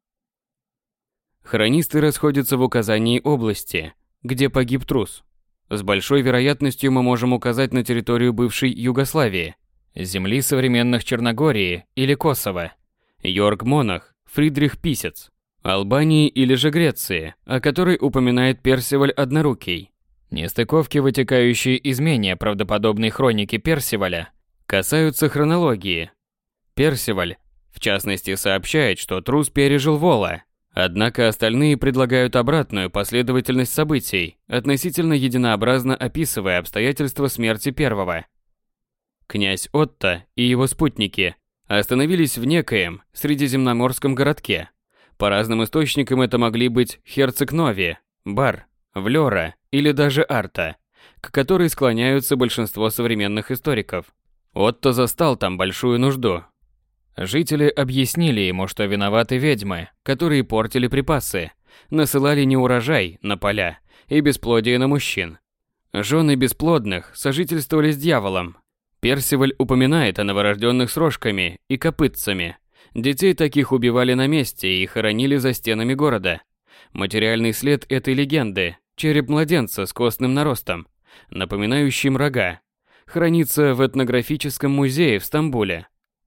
Хронисты расходятся в указании области, где погиб трус. С большой вероятностью мы можем указать на территорию бывшей Югославии, земли современных Черногории или Косово, Йорг Монах, Фридрих Писец, Албании или же Греции, о которой упоминает Персиваль Однорукий. Нестыковки, вытекающие из менее правдоподобной хроники Персиваля, касаются хронологии. Персиваль, в частности, сообщает, что трус пережил Вола, однако остальные предлагают обратную последовательность событий, относительно единообразно описывая обстоятельства смерти первого. Князь Отто и его спутники остановились в некоем средиземноморском городке. По разным источникам это могли быть Херцог Нови, Бар, Влёра или даже Арта, к которой склоняются большинство современных историков. Отто застал там большую нужду. Жители объяснили ему, что виноваты ведьмы, которые портили припасы, насылали неурожай на поля и бесплодие на мужчин. Жены бесплодных сожительствовали с дьяволом. Персиваль упоминает о новорожденных с рожками и копытцами. Детей таких убивали на месте и хоронили за стенами города. Материальный след этой легенды – череп младенца с костным наростом, напоминающим рога, хранится в этнографическом музее в Стамбуле.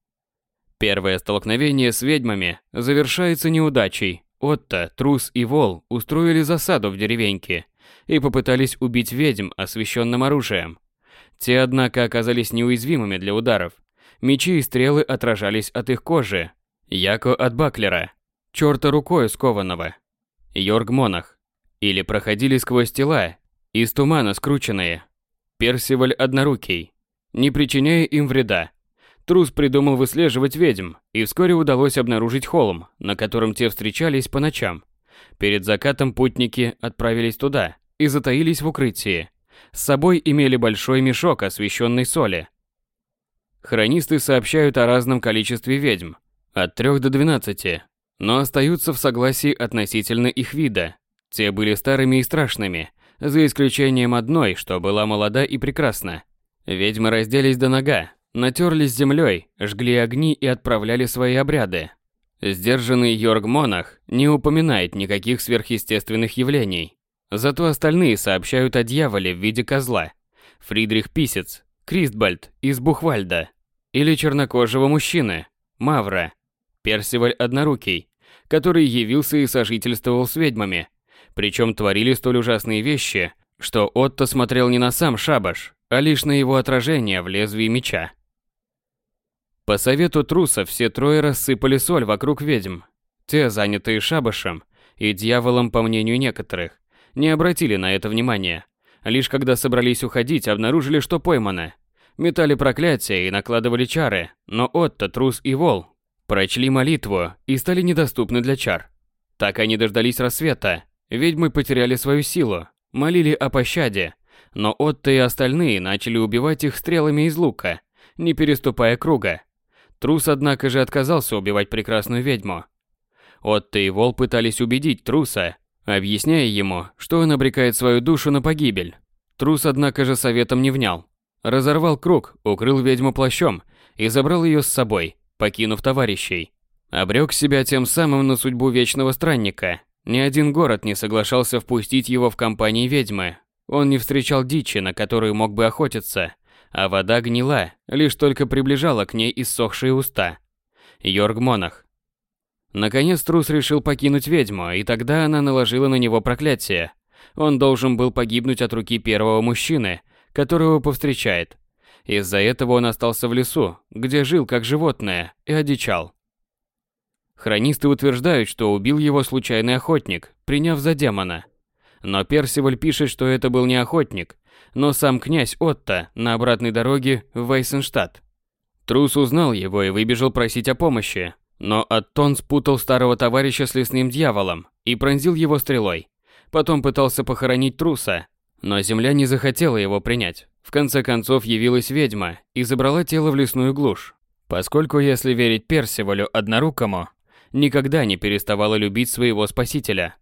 Первое столкновение с ведьмами завершается неудачей. Отто, Трус и Вол устроили засаду в деревеньке и попытались убить ведьм освященным оружием. Те, однако, оказались неуязвимыми для ударов. Мечи и стрелы отражались от их кожи, яко от баклера, черта рукою скованного, Йорг-монах, или проходили сквозь тела, из тумана скрученные, Персиваль однорукий, не причиняя им вреда. Трус придумал выслеживать ведьм, и вскоре удалось обнаружить холм, на котором те встречались по ночам. Перед закатом путники отправились туда и затаились в укрытии. С собой имели большой мешок освященной соли. Хронисты сообщают о разном количестве ведьм, от трёх до двенадцати, но остаются в согласии относительно их вида. Те были старыми и страшными, за исключением одной, что была молода и прекрасна. Ведьмы разделись до нога, натерлись землей, жгли огни и отправляли свои обряды. Сдержанный Йорг-монах не упоминает никаких сверхъестественных явлений. Зато остальные сообщают о дьяволе в виде козла. Фридрих Писец, Кристбальд из Бухвальда, или чернокожего мужчины, Мавра, Персиваль Однорукий, который явился и сожительствовал с ведьмами. Причем творили столь ужасные вещи, что Отто смотрел не на сам шабаш, а лишь на его отражение в лезвии меча. По совету Труса все трое рассыпали соль вокруг ведьм. Те, занятые шабашем и дьяволом, по мнению некоторых, не обратили на это внимания. Лишь когда собрались уходить, обнаружили, что пойманы. Метали проклятия и накладывали чары, но Отто, Трус и Вол прочли молитву и стали недоступны для чар. Так они дождались рассвета. Ведьмы потеряли свою силу, молили о пощаде, но Отто и остальные начали убивать их стрелами из лука, не переступая круга. Трус, однако же, отказался убивать прекрасную ведьму. Отто и Вол пытались убедить Труса, объясняя ему, что он обрекает свою душу на погибель. Трус, однако же, советом не внял. Разорвал круг, укрыл ведьму плащом и забрал ее с собой, покинув товарищей. Обрек себя тем самым на судьбу вечного странника. Ни один город не соглашался впустить его в компании ведьмы. Он не встречал дичи, на которую мог бы охотиться, а вода гнила, лишь только приближала к ней иссохшие уста. Йорг-монах. Наконец Трус решил покинуть ведьму, и тогда она наложила на него проклятие. Он должен был погибнуть от руки первого мужчины, которого повстречает. Из-за этого он остался в лесу, где жил как животное, и одичал. Хронисты утверждают, что убил его случайный охотник, приняв за демона. Но Персиваль пишет, что это был не охотник, но сам князь Отто на обратной дороге в Вейсенштадт. Трус узнал его и выбежал просить о помощи, но Оттон спутал старого товарища с лесным дьяволом и пронзил его стрелой. Потом пытался похоронить Труса, но земля не захотела его принять. В конце концов явилась ведьма и забрала тело в лесную глушь, поскольку, если верить Персивалю Однорукому, никогда не переставала любить своего спасителя.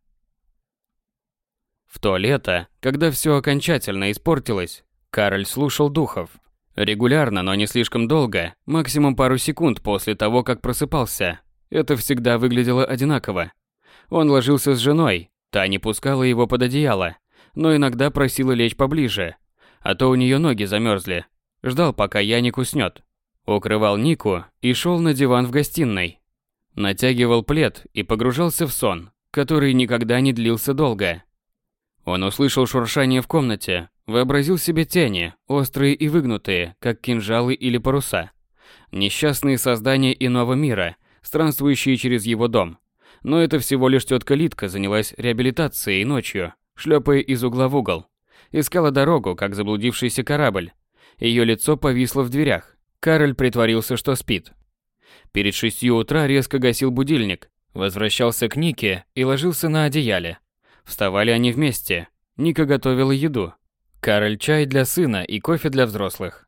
В то лето, когда все окончательно испортилось, Кароль слушал духов. Регулярно, но не слишком долго, максимум пару секунд после того, как просыпался. Это всегда выглядело одинаково. Он ложился с женой, та не пускала его под одеяло, но иногда просила лечь поближе, а то у нее ноги замерзли. Ждал, пока Яник уснет. Укрывал Нику и шел на диван в гостиной. Натягивал плед и погружался в сон, который никогда не длился долго. Он услышал шуршание в комнате, вообразил себе тени, острые и выгнутые, как кинжалы или паруса. Несчастные создания иного мира, странствующие через его дом. Но это всего лишь тетка Литка занялась реабилитацией ночью, шлепая из угла в угол. Искала дорогу, как заблудившийся корабль. Ее лицо повисло в дверях. Кароль притворился, что спит. Перед шестью утра резко гасил будильник. Возвращался к Нике и ложился на одеяле. Вставали они вместе. Ника готовила еду. Кароль чай для сына и кофе для взрослых.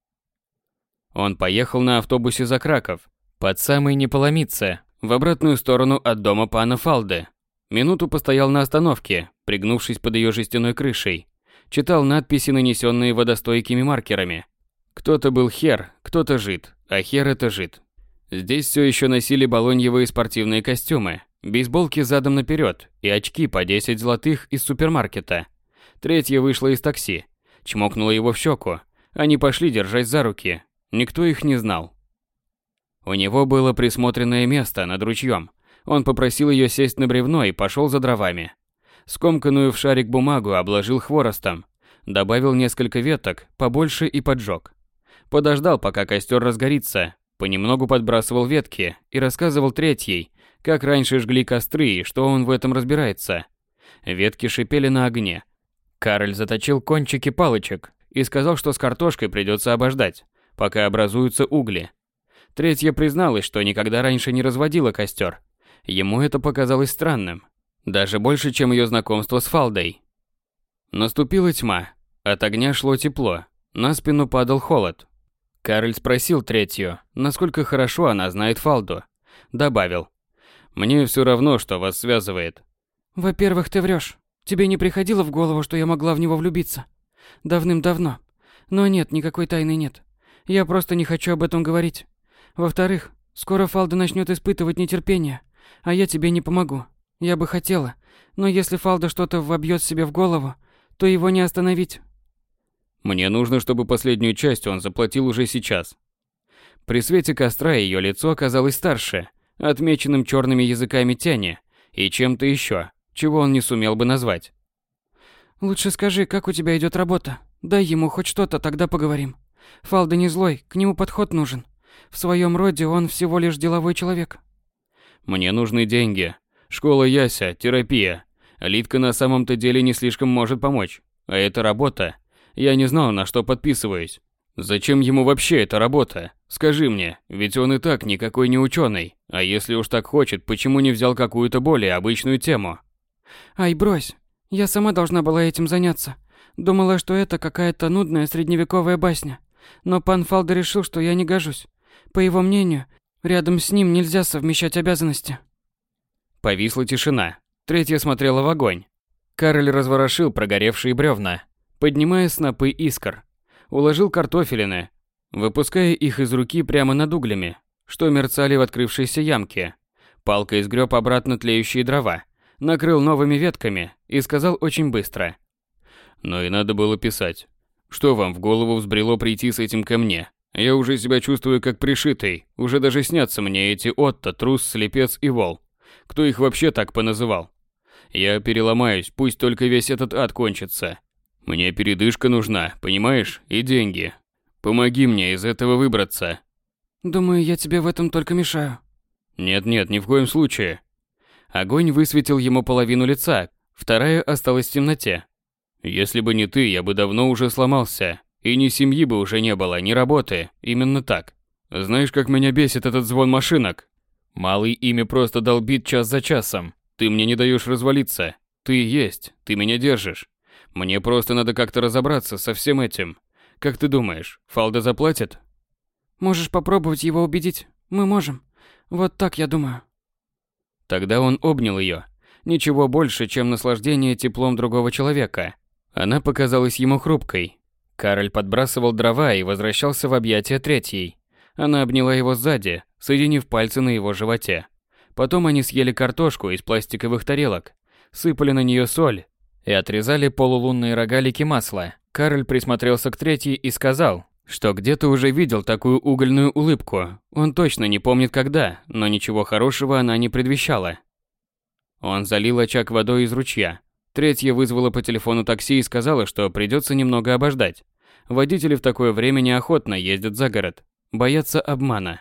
Он поехал на автобусе за Краков, под самый Неполомице, в обратную сторону от дома пана Фалды. Минуту постоял на остановке, пригнувшись под ее жестяной крышей. Читал надписи, нанесенные водостойкими маркерами. Кто-то был хер, кто-то жид, а хер это жид. Здесь все еще носили болоньевые спортивные костюмы, бейсболки задом наперед и очки по десять золотых из супермаркета. Третья вышла из такси, чмокнула его в щеку. Они пошли, держась за руки. Никто их не знал. У него было присмотренное место над ручьем. Он попросил ее сесть на бревно и пошел за дровами. Скомканную в шарик бумагу обложил хворостом. Добавил несколько веток, побольше и поджег. Подождал, пока костер разгорится. Понемногу подбрасывал ветки и рассказывал третьей, как раньше жгли костры и что он в этом разбирается. Ветки шипели на огне. Кароль заточил кончики палочек и сказал, что с картошкой придется обождать, пока образуются угли. Третья призналась, что никогда раньше не разводила костер. Ему это показалось странным. Даже больше, чем ее знакомство с Фалдой. Наступила тьма. От огня шло тепло. На спину падал холод. Кароль спросил третью, насколько хорошо она знает Фалду. Добавил. «Мне все равно, что вас связывает». «Во-первых, ты врешь. Тебе не приходило в голову, что я могла в него влюбиться? Давным-давно. Но нет, никакой тайны нет. Я просто не хочу об этом говорить. Во-вторых, скоро Фалда начнет испытывать нетерпение, а я тебе не помогу. Я бы хотела, но если Фалда что-то вобьет себе в голову, то его не остановить». «Мне нужно, чтобы последнюю часть он заплатил уже сейчас». При свете костра ее лицо оказалось старше, отмеченным черными языками тени и чем-то еще, чего он не сумел бы назвать. «Лучше скажи, как у тебя идет работа? Дай ему хоть что-то, тогда поговорим. Фалда не злой, к нему подход нужен. В своем роде он всего лишь деловой человек». «Мне нужны деньги. Школа Яся, терапия. Лидка на самом-то деле не слишком может помочь. А это работа. Я не знал, на что подписываюсь. Зачем ему вообще эта работа? Скажи мне, ведь он и так никакой не ученый. А если уж так хочет, почему не взял какую-то более обычную тему?» «Ай, брось. Я сама должна была этим заняться. Думала, что это какая-то нудная средневековая басня. Но пан Фалда решил, что я не гожусь. По его мнению, рядом с ним нельзя совмещать обязанности». Повисла тишина. Третья смотрела в огонь. Кароль разворошил прогоревшие бревна, поднимая снопы искр. Уложил картофелины, выпуская их из руки прямо над углями, что мерцали в открывшейся ямке. Палкой сгреб обратно тлеющие дрова, накрыл новыми ветками и сказал очень быстро. «Ну и надо было писать. Что вам в голову взбрело прийти с этим ко мне? Я уже себя чувствую как пришитый, уже даже снятся мне эти Отто, трус, слепец и вол. Кто их вообще так поназывал? Я переломаюсь, пусть только весь этот ад кончится. Мне передышка нужна, понимаешь, и деньги. Помоги мне из этого выбраться». «Думаю, я тебе в этом только мешаю». «Нет-нет, ни в коем случае». Огонь высветил ему половину лица, вторая осталась в темноте. «Если бы не ты, я бы давно уже сломался, и ни семьи бы уже не было, ни работы, именно так. Знаешь, как меня бесит этот звон машинок? Малый ими просто долбит час за часом. Ты мне не даешь развалиться. Ты есть, ты меня держишь. Мне просто надо как-то разобраться со всем этим. Как ты думаешь, Фалда заплатит?» «Можешь попробовать его убедить. Мы можем. Вот так я думаю». Тогда он обнял ее. Ничего больше, чем наслаждение теплом другого человека. Она показалась ему хрупкой. Кароль подбрасывал дрова и возвращался в объятия третьей. Она обняла его сзади, соединив пальцы на его животе. Потом они съели картошку из пластиковых тарелок, сыпали на нее соль и отрезали полулунные рогалики масла. Кароль присмотрелся к третьей и сказал, что где-то уже видел такую угольную улыбку. Он точно не помнит когда, но ничего хорошего она не предвещала. Он залил очаг водой из ручья. Третья вызвала по телефону такси и сказала, что придется немного обождать. Водители в такое время неохотно ездят за город, боятся обмана.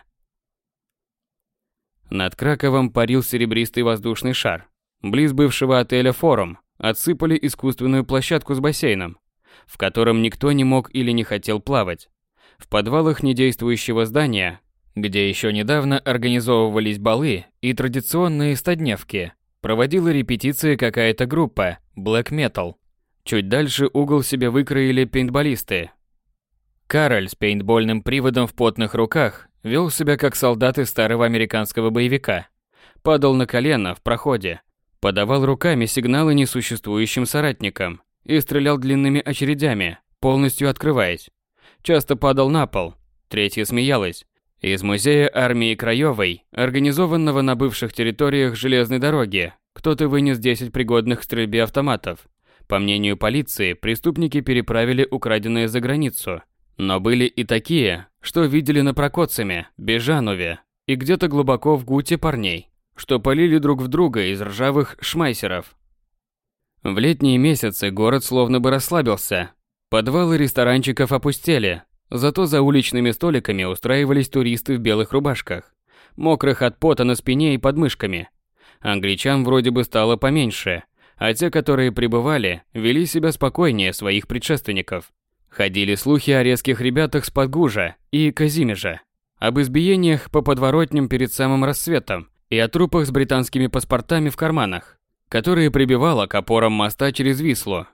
Над Краковом парил серебристый воздушный шар. Близ бывшего отеля «Форум» отсыпали искусственную площадку с бассейном, в котором никто не мог или не хотел плавать. В подвалах недействующего здания где еще недавно организовывались балы и традиционные стодневки, проводила репетиции какая-то группа Black Metal. Чуть дальше угол себе выкроили пейнтболисты. Кароль с пейнтбольным приводом в потных руках вел себя как солдат из старого американского боевика. Падал на колено в проходе, подавал руками сигналы несуществующим соратникам и стрелял длинными очередями, полностью открываясь. Часто падал на пол. Третья смеялась. Из музея армии Краевой, организованного на бывших территориях железной дороги, кто-то вынес десять пригодных к стрельбе автоматов. По мнению полиции, преступники переправили украденное за границу. Но были и такие, что видели на Прокоцеме, Бежанове и где-то глубоко в Гуте парней, что полили друг в друга из ржавых шмайсеров. В летние месяцы город словно бы расслабился. Подвалы ресторанчиков опустели, зато за уличными столиками устраивались туристы в белых рубашках, мокрых от пота на спине и подмышками. Англичан вроде бы стало поменьше, а те, которые прибывали, вели себя спокойнее своих предшественников. Ходили слухи о резких ребятах с Подгужа и Казимежа, об избиениях по подворотням перед самым рассветом и о трупах с британскими паспортами в карманах, которые прибивало к опорам моста через Вислу.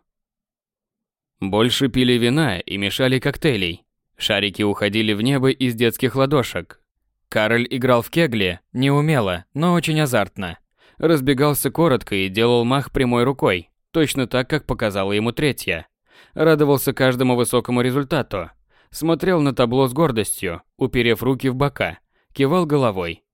Больше пили вина и мешали коктейлей. Шарики уходили в небо из детских ладошек. Кароль играл в кегли, неумело, но очень азартно. Разбегался коротко и делал мах прямой рукой, точно так, как показала ему третья. Радовался каждому высокому результату. Смотрел на табло с гордостью, уперев руки в бока, кивал головой.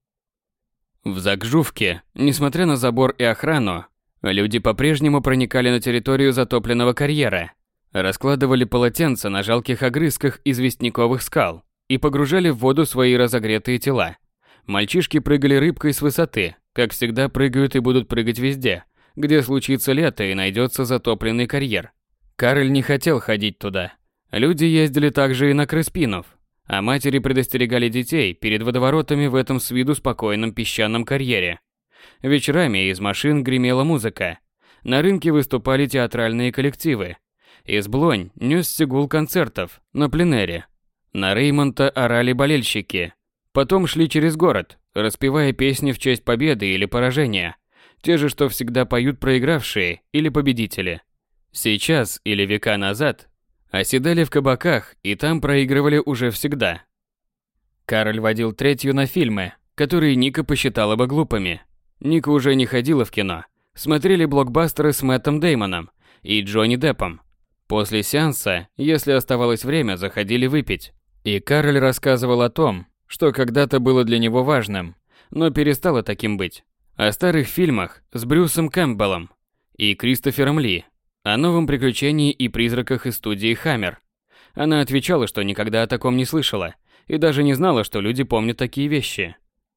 В Закжувке, несмотря на забор и охрану, люди по-прежнему проникали на территорию затопленного карьера, раскладывали полотенца на жалких огрызках известняковых скал и погружали в воду свои разогретые тела. Мальчишки прыгали рыбкой с высоты, как всегда прыгают и будут прыгать везде, где случится лето и найдется затопленный карьер. Кароль не хотел ходить туда. Люди ездили также и на Крыспинов, а матери предостерегали детей перед водоворотами в этом с виду спокойном песчаном карьере. Вечерами из машин гремела музыка. На рынке выступали театральные коллективы. Из Блонь нёсся гул концертов на пленэре. На Реймонта орали болельщики. Потом шли через город, распевая песни в честь победы или поражения. Те же, что всегда поют проигравшие или победители. Сейчас или века назад оседали в кабаках и там проигрывали уже всегда. Кароль водил третью на фильмы, которые Ника посчитала бы глупыми. Ника уже не ходила в кино. Смотрели блокбастеры с Мэттом Деймоном и Джонни Деппом. После сеанса, если оставалось время, заходили выпить. И Кароль рассказывал о том, что когда-то было для него важным, но перестало таким быть. О старых фильмах с Брюсом Кэмпбеллом и Кристофером Ли, о новом приключении и призраках из студии «Хаммер». Она отвечала, что никогда о таком не слышала, и даже не знала, что люди помнят такие вещи.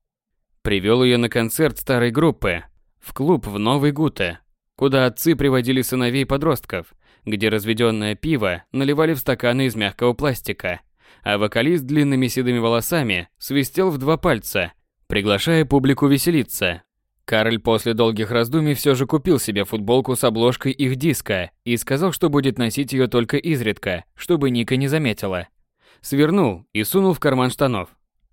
Привел ее на концерт старой группы, в клуб в Новой Гуте, куда отцы приводили сыновей-подростков, где разведенное пиво наливали в стаканы из мягкого пластика, а вокалист с длинными седыми волосами свистел в два пальца, приглашая публику веселиться. Кароль после долгих раздумий все же купил себе футболку с обложкой их диска и сказал, что будет носить ее только изредка, чтобы Ника не заметила. Свернул и сунул в карман штанов.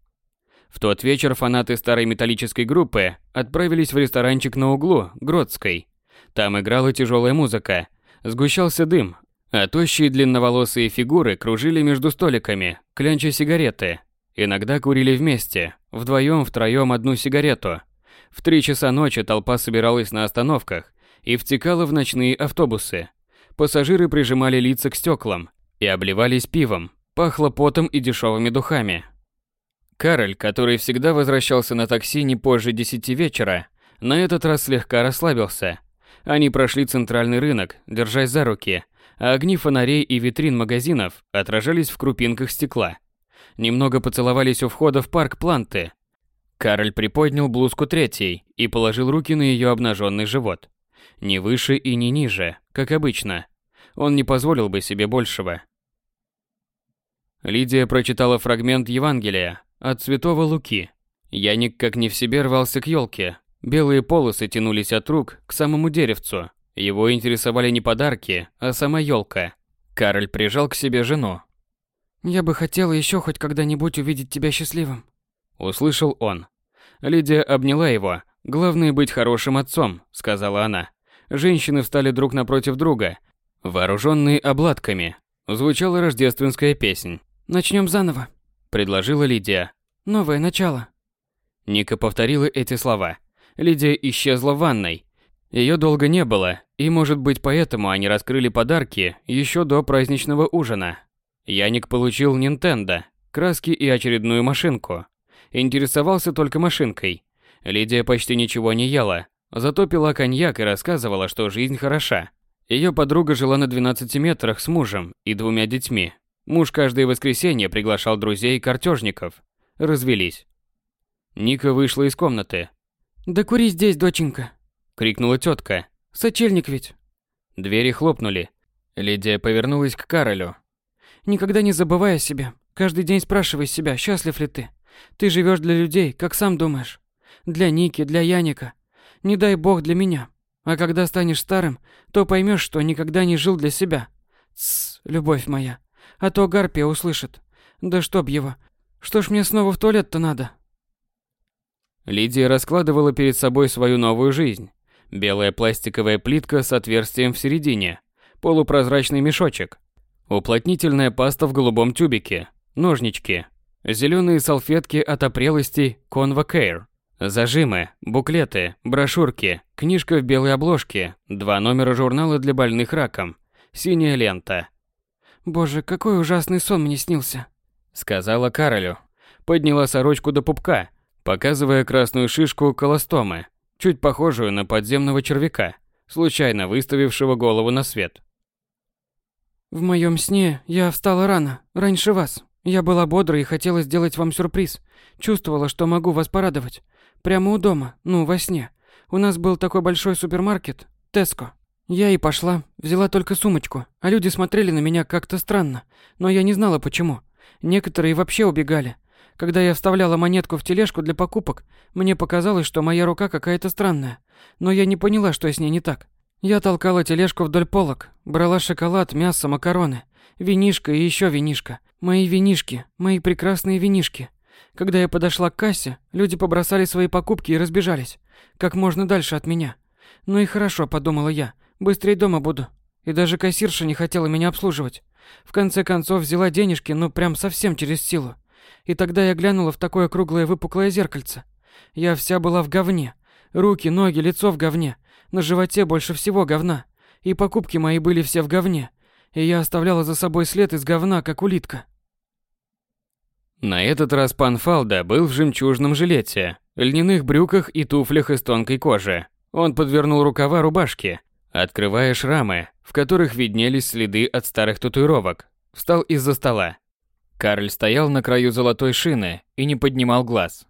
В тот вечер фанаты старой металлической группы отправились в ресторанчик на углу Гродской. Там играла тяжелая музыка, сгущался дым, а тощие длинноволосые фигуры кружили между столиками, клянча сигареты. Иногда курили вместе, вдвоем, втроем одну сигарету. В три часа ночи толпа собиралась на остановках и втекала в ночные автобусы. Пассажиры прижимали лица к стеклам и обливались пивом, пахло потом и дешевыми духами. Кароль, который всегда возвращался на такси не позже десяти вечера, на этот раз слегка расслабился. Они прошли центральный рынок, держась за руки, а огни фонарей и витрин магазинов отражались в крупинках стекла. Немного поцеловались у входа в парк Планты. Кароль приподнял блузку третьей и положил руки на ее обнаженный живот. Ни выше и ни ниже, как обычно. Он не позволил бы себе большего. Лидия прочитала фрагмент Евангелия от святого Луки. Яник как не в себе рвался к елке. Белые полосы тянулись от рук к самому деревцу. Его интересовали не подарки, а сама елка. Кароль прижал к себе жену. «Я бы хотела еще хоть когда-нибудь увидеть тебя счастливым». услышал он. Лидия обняла его. «Главное быть хорошим отцом», — сказала она. Женщины встали друг напротив друга, вооруженные обладками. Звучала рождественская песнь. «Начнем заново», — предложила Лидия. «Новое начало». Ника повторила эти слова. Лидия исчезла в ванной. Ее долго не было, и, может быть, поэтому они раскрыли подарки еще до праздничного ужина. Яник получил Nintendo, краски и очередную машинку. Интересовался только машинкой. Лидия почти ничего не ела, зато пила коньяк и рассказывала, что жизнь хороша. Ее подруга жила на двенадцати метрах с мужем и двумя детьми. Муж каждое воскресенье приглашал друзей и картежников. Развелись. Ника вышла из комнаты. «Да кури здесь, доченька!» — крикнула тетка. «Сочельник ведь!» Двери хлопнули. Лидия повернулась к Каролю. «Никогда не забывай о себе. Каждый день спрашивай себя, счастлив ли ты. Ты живешь для людей, как сам думаешь. Для Ники, для Яника. Не дай бог для меня. А когда станешь старым, то поймешь, что никогда не жил для себя. Тссс, любовь моя. А то Гарпия услышит. Да чтоб его. Что ж мне снова в туалет-то надо?» Лидия раскладывала перед собой свою новую жизнь. Белая пластиковая плитка с отверстием в середине. Полупрозрачный мешочек. Уплотнительная паста в голубом тюбике. Ножнички. Зеленые салфетки от опрелостей Convacare. Зажимы, буклеты, брошюрки, книжка в белой обложке, два номера журнала для больных раком, синяя лента. «Боже, какой ужасный сон мне снился», — сказала Каролю. Подняла сорочку до пупка, показывая красную шишку колостомы, чуть похожую на подземного червяка, случайно выставившего голову на свет. «В моем сне я встала рано, раньше вас. Я была бодра и хотела сделать вам сюрприз. Чувствовала, что могу вас порадовать. Прямо у дома, ну, во сне. У нас был такой большой супермаркет, Теско. Я и пошла, взяла только сумочку, а люди смотрели на меня как-то странно, но я не знала почему. Некоторые вообще убегали. Когда я вставляла монетку в тележку для покупок, мне показалось, что моя рука какая-то странная, но я не поняла, что с ней не так. Я толкала тележку вдоль полок, брала шоколад, мясо, макароны, винишко и еще винишко. Мои винишки, мои прекрасные винишки. Когда я подошла к кассе, люди побросали свои покупки и разбежались, как можно дальше от меня. Ну и хорошо, подумала я, быстрее дома буду. И даже кассирша не хотела меня обслуживать. В конце концов взяла денежки, ну прям совсем через силу. И тогда я глянула в такое круглое выпуклое зеркальце. Я вся была в говне. Руки, ноги, лицо в говне. На животе больше всего говна. И покупки мои были все в говне. И я оставляла за собой след из говна, как улитка. На этот раз пан Фалда был в жемчужном жилете, льняных брюках и туфлях из тонкой кожи. Он подвернул рукава рубашки, открывая шрамы, в которых виднелись следы от старых татуировок. Встал из-за стола. Карль стоял на краю золотой шины и не поднимал глаз.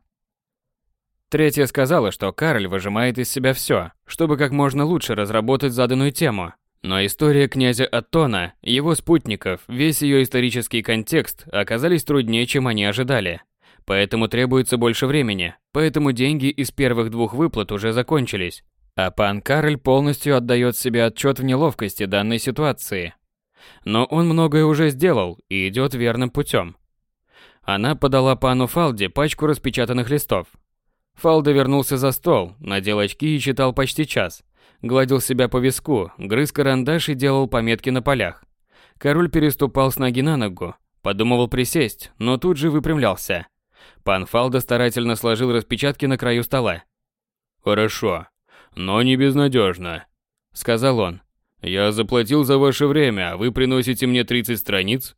Третья сказала, что Карль выжимает из себя все, чтобы как можно лучше разработать заданную тему. Но история князя Аттона, его спутников, весь ее исторический контекст оказались труднее, чем они ожидали. Поэтому требуется больше времени, поэтому деньги из первых двух выплат уже закончились. А пан Карль полностью отдает себе отчет в неловкости данной ситуации. Но он многое уже сделал и идет верным путем. Она подала пану Фалде пачку распечатанных листов. Фалда вернулся за стол, надел очки и читал почти час. Гладил себя по виску, грыз карандаш и делал пометки на полях. Король переступал с ноги на ногу, подумывал присесть, но тут же выпрямлялся. Пан Фалда старательно сложил распечатки на краю стола. «Хорошо, но не безнадежно», — сказал он. «Я заплатил за ваше время, а вы приносите мне тридцать страниц?»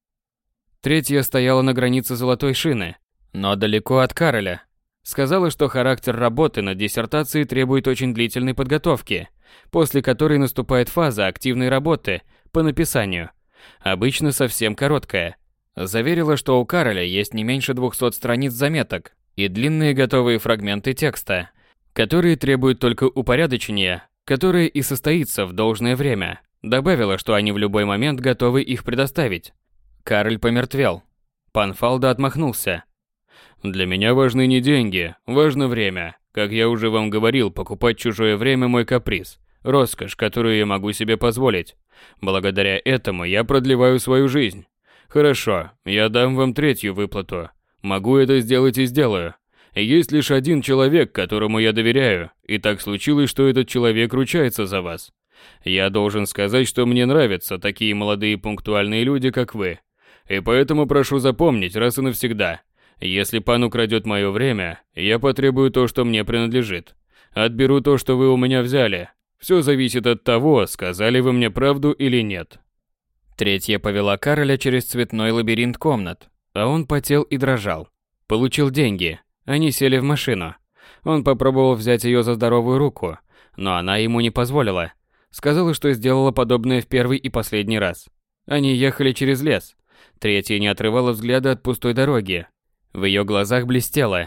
Третья стояла на границе золотой шины, но далеко от Кароля. Сказала, что характер работы над диссертацией требует очень длительной подготовки, после которой наступает фаза активной работы по написанию, обычно совсем короткая. Заверила, что у Кароля есть не меньше двухсот страниц заметок и длинные готовые фрагменты текста, которые требуют только упорядочения, которое и состоится в должное время. Добавила, что они в любой момент готовы их предоставить. Карль помертвел. Пан Фалда отмахнулся. «Для меня важны не деньги, важно время. Как я уже вам говорил, покупать чужое время – мой каприз, роскошь, которую я могу себе позволить. Благодаря этому я продлеваю свою жизнь. Хорошо, я дам вам третью выплату. Могу это сделать и сделаю. Есть лишь один человек, которому я доверяю, и так случилось, что этот человек ручается за вас. Я должен сказать, что мне нравятся такие молодые пунктуальные люди, как вы. И поэтому прошу запомнить раз и навсегда. Если пан украдет мое время, я потребую то, что мне принадлежит. Отберу то, что вы у меня взяли. Все зависит от того, сказали вы мне правду или нет. Третья повела Кароля через цветной лабиринт комнат, а он потел и дрожал. Получил деньги. Они сели в машину. Он попробовал взять ее за здоровую руку, но она ему не позволила. Сказала, что сделала подобное в первый и последний раз. Они ехали через лес. Третья не отрывала взгляда от пустой дороги. В ее глазах блестело.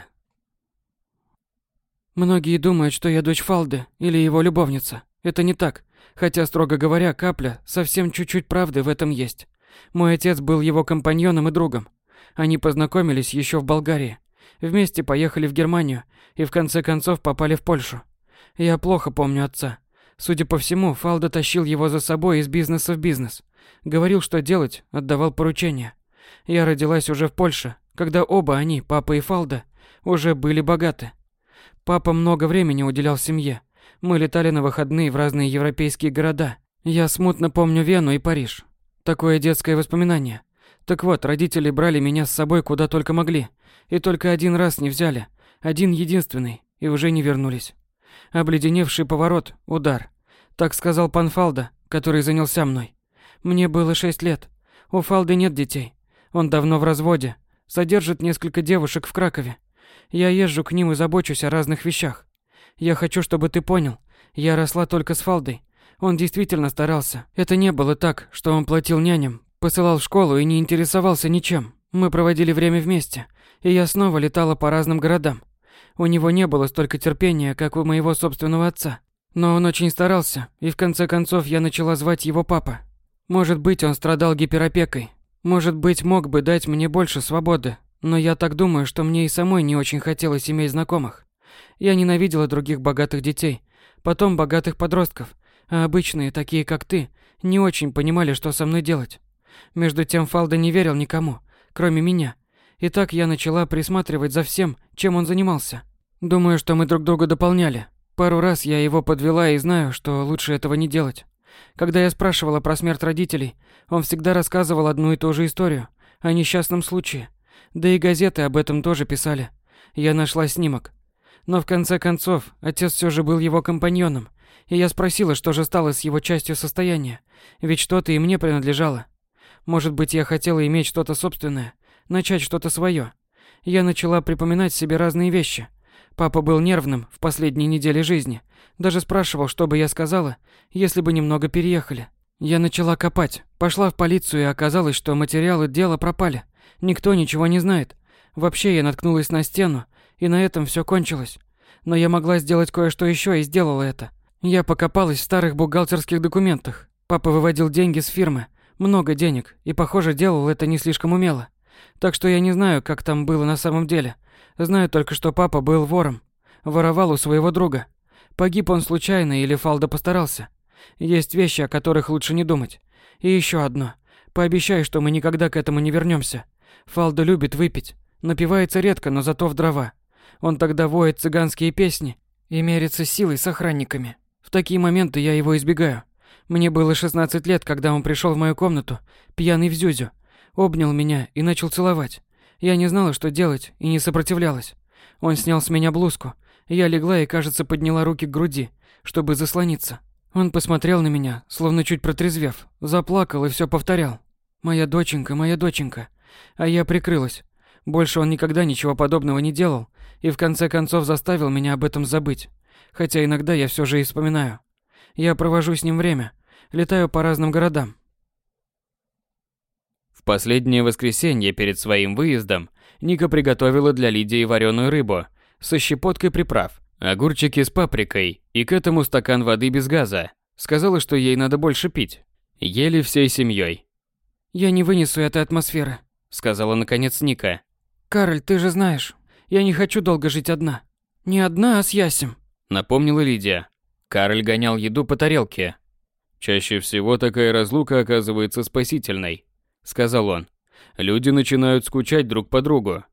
Многие думают, что я дочь Фалды или его любовница. Это не так. Хотя, строго говоря, капля, совсем чуть-чуть правды в этом есть. Мой отец был его компаньоном и другом. Они познакомились еще в Болгарии. Вместе поехали в Германию и в конце концов попали в Польшу. Я плохо помню отца. Судя по всему, Фалда тащил его за собой из бизнеса в бизнес. Говорил, что делать, отдавал поручения. Я родилась уже в Польше, когда оба они, папа и Фалда, уже были богаты. Папа много времени уделял семье. Мы летали на выходные в разные европейские города. Я смутно помню Вену и Париж. Такое детское воспоминание. Так вот, родители брали меня с собой куда только могли. И только один раз не взяли. Один единственный. И уже не вернулись. Обледеневший поворот, удар. Так сказал пан Фалда, который занялся мной. Мне было шесть лет. У Фалды нет детей. Он давно в разводе. Содержит несколько девушек в Кракове. Я езжу к ним и забочусь о разных вещах. Я хочу, чтобы ты понял. Я росла только с Фалдой. Он действительно старался. Это не было так, что он платил няням, посылал в школу и не интересовался ничем. Мы проводили время вместе, и я снова летала по разным городам. У него не было столько терпения, как у моего собственного отца. Но он очень старался, и в конце концов я начала звать его папа. Может быть, он страдал гиперопекой. Может быть, мог бы дать мне больше свободы. Но я так думаю, что мне и самой не очень хотелось иметь знакомых. Я ненавидела других богатых детей, потом богатых подростков, а обычные, такие как ты, не очень понимали, что со мной делать. Между тем Фалда не верил никому, кроме меня. И так я начала присматривать за всем, чем он занимался. Думаю, что мы друг друга дополняли. Пару раз я его подвела и знаю, что лучше этого не делать. Когда я спрашивала про смерть родителей, он всегда рассказывал одну и ту же историю, о несчастном случае. Да и газеты об этом тоже писали. Я нашла снимок. Но в конце концов, отец все же был его компаньоном, и я спросила, что же стало с его частью состояния, ведь что-то и мне принадлежало. Может быть, я хотела иметь что-то собственное, начать что-то свое. Я начала припоминать себе разные вещи. Папа был нервным в последние недели жизни, даже спрашивал, что бы я сказала, если бы немного переехали. Я начала копать, пошла в полицию, и оказалось, что материалы дела пропали. Никто ничего не знает. Вообще я наткнулась на стену, и на этом все кончилось. Но я могла сделать кое-что еще и сделала это. Я покопалась в старых бухгалтерских документах. Папа выводил деньги с фирмы, много денег, и, похоже, делал это не слишком умело. Так что я не знаю, как там было на самом деле. Знаю только, что папа был вором. Воровал у своего друга. Погиб он случайно или Фалда постарался. Есть вещи, о которых лучше не думать. И еще одно. Пообещай, что мы никогда к этому не вернемся. Фалда любит выпить. Напивается редко, но зато в дрова. Он тогда воет цыганские песни и мерится силой с охранниками. В такие моменты я его избегаю. Мне было шестнадцать лет, когда он пришел в мою комнату, пьяный в зюзю, обнял меня и начал целовать. Я не знала, что делать, и не сопротивлялась. Он снял с меня блузку. Я легла и, кажется, подняла руки к груди, чтобы заслониться. Он посмотрел на меня, словно чуть протрезвев, заплакал и все повторял. «Моя доченька, моя доченька». А я прикрылась. Больше он никогда ничего подобного не делал и в конце концов заставил меня об этом забыть. Хотя иногда я все же и вспоминаю. Я провожу с ним время, летаю по разным городам. В последнее воскресенье перед своим выездом Ника приготовила для Лидии вареную рыбу со щепоткой приправ, огурчики с паприкой и к этому стакан воды без газа. Сказала, что ей надо больше пить. Ели всей семьей. «Я не вынесу этой атмосферы», — сказала наконец Ника. «Кароль, ты же знаешь, я не хочу долго жить одна. Не одна, а с Ясем», — напомнила Лидия. Кароль гонял еду по тарелке. «Чаще всего такая разлука оказывается спасительной», — сказал он. «Люди начинают скучать друг по другу».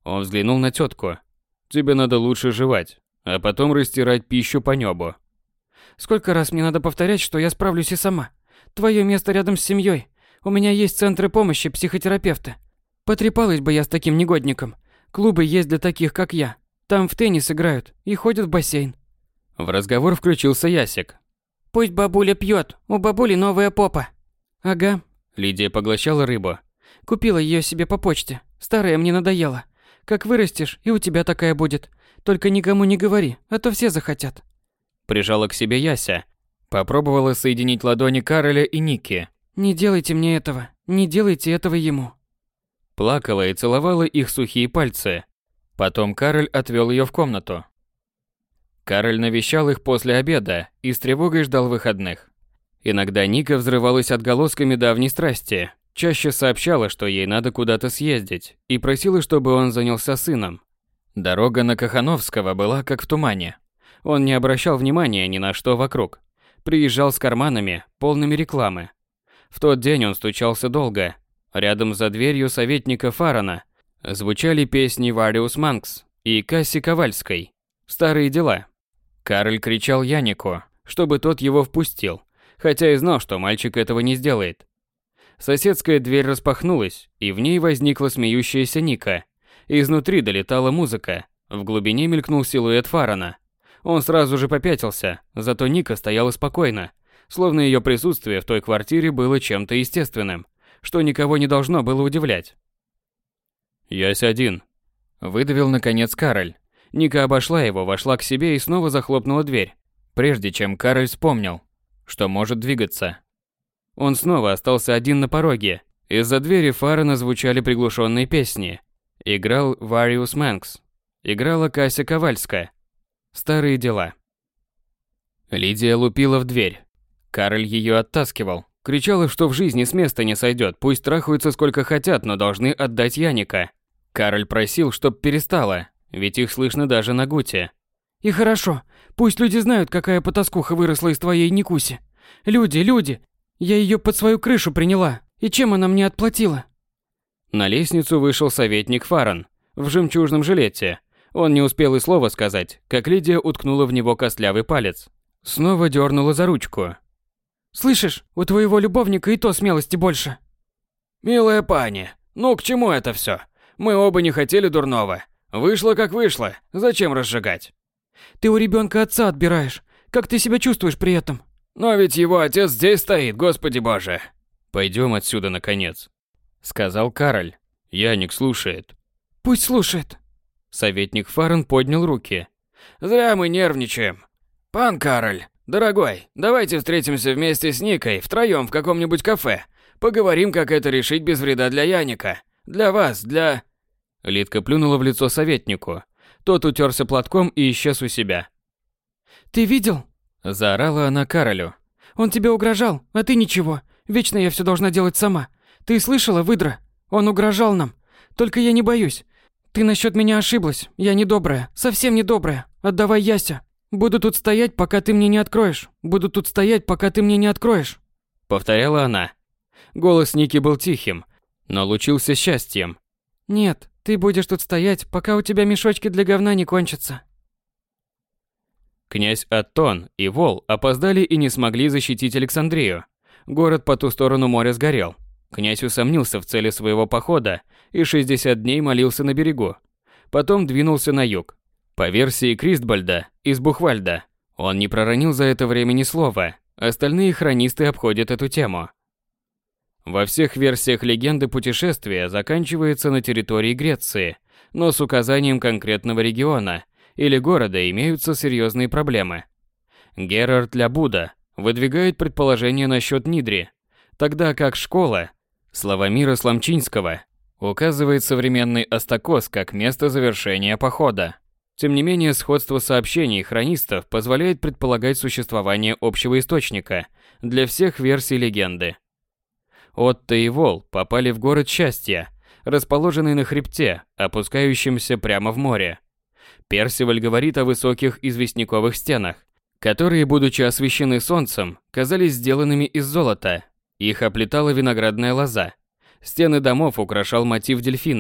Он взглянул на тетку. Тебе надо лучше жевать, а потом растирать пищу по небу. Сколько раз мне надо повторять, что я справлюсь и сама? Твое место рядом с семьей. У меня есть центры помощи, психотерапевты. Потрепалась бы я с таким негодником. Клубы есть для таких, как я. Там в теннис играют и ходят в бассейн. В разговор включился Ясик. Пусть бабуля пьет, у бабули новая попа. Ага. Лидия поглощала рыбу. Купила ее себе по почте. Старая мне надоела. Как вырастешь, и у тебя такая будет. Только никому не говори, а то все захотят. Прижала к себе Яся. Попробовала соединить ладони Кароля и Ники. Не делайте мне этого. Не делайте этого ему. Плакала и целовала их сухие пальцы. Потом Кароль отвел ее в комнату. Кароль навещал их после обеда и с тревогой ждал выходных. Иногда Ника взрывалась отголосками давней страсти, чаще сообщала, что ей надо куда-то съездить, и просила, чтобы он занялся сыном. Дорога на Кахановского была как в тумане. Он не обращал внимания ни на что вокруг. Приезжал с карманами, полными рекламы. В тот день он стучался долго. Рядом за дверью советника Фарана звучали песни Вариус Манкс и Касси Ковальской «Старые дела». Кароль кричал Янику, чтобы тот его впустил, хотя и знал, что мальчик этого не сделает. Соседская дверь распахнулась, и в ней возникла смеющаяся Ника. Изнутри долетала музыка, в глубине мелькнул силуэт Фарана. Он сразу же попятился, зато Ника стояла спокойно, словно ее присутствие в той квартире было чем-то естественным, что никого не должно было удивлять. «Ясь один», — выдавил наконец Кароль. Ника обошла его, вошла к себе и снова захлопнула дверь, прежде чем Кароль вспомнил, что может двигаться. Он снова остался один на пороге. Из-за двери Фарана звучали приглушенные песни. Играл Вариус Манкс. Играла Кася Ковальская. Старые дела. Лидия лупила в дверь. Кароль ее оттаскивал. Кричала, что в жизни с места не сойдет, пусть трахаются сколько хотят, но должны отдать Яника. Кароль просил, чтоб перестала, ведь их слышно даже на Гуте. И хорошо, пусть люди знают, какая потаскуха выросла из твоей Никуси. Люди, люди, я ее под свою крышу приняла, и чем она мне отплатила? На лестницу вышел советник Фаран в жемчужном жилете. Он не успел и слова сказать, как Лидия уткнула в него костлявый палец. Снова дернула за ручку. «Слышишь, у твоего любовника и то смелости больше». «Милая пани, ну к чему это все? Мы оба не хотели дурного. Вышло как вышло, зачем разжигать?» «Ты у ребенка отца отбираешь. Как ты себя чувствуешь при этом?» «Но ведь его отец здесь стоит, Господи Боже!» «Пойдем отсюда, наконец», — сказал Кароль. Яник слушает. «Пусть слушает». Советник Фаран поднял руки. «Зря мы нервничаем. Пан Кароль, дорогой, давайте встретимся вместе с Никой втроем в каком-нибудь кафе. Поговорим, как это решить без вреда для Яника. Для вас, для...» Лидка плюнула в лицо советнику. Тот утерся платком и исчез у себя. «Ты видел?» — заорала она Каролю. «Он тебе угрожал, а ты ничего. Вечно я все должна делать сама. Ты слышала, выдра? Он угрожал нам. Только я не боюсь. Ты насчет меня ошиблась. Я недобрая, совсем недобрая. Отдавай Яся. Буду тут стоять, пока ты мне не откроешь. Буду тут стоять, пока ты мне не откроешь», — повторяла она. Голос Ники был тихим, но лучился счастьем. «Нет, ты будешь тут стоять, пока у тебя мешочки для говна не кончатся». Князь Аттон и Вол опоздали и не смогли защитить Александрию. Город по ту сторону моря сгорел. Князь усомнился в цели своего похода и шестьдесят дней молился на берегу. Потом двинулся на юг. По версии Кристбальда из Бухвальда, он не проронил за это время ни слова. Остальные хронисты обходят эту тему. Во всех версиях легенды путешествия заканчивается на территории Греции, но с указанием конкретного региона или города имеются серьезные проблемы. Герард Лябуда выдвигает предположение насчет Нидри, тогда как школа Славомира Сламчинского указывает современный Астакос как место завершения похода. Тем не менее, сходство сообщений хронистов позволяет предполагать существование общего источника для всех версий легенды. Отто и Вол попали в город Счастья, расположенный на хребте, опускающемся прямо в море. Персиваль говорит о высоких известняковых стенах, которые, будучи освещены солнцем, казались сделанными из золота. Их оплетала виноградная лоза. Стены домов украшал мотив дельфина.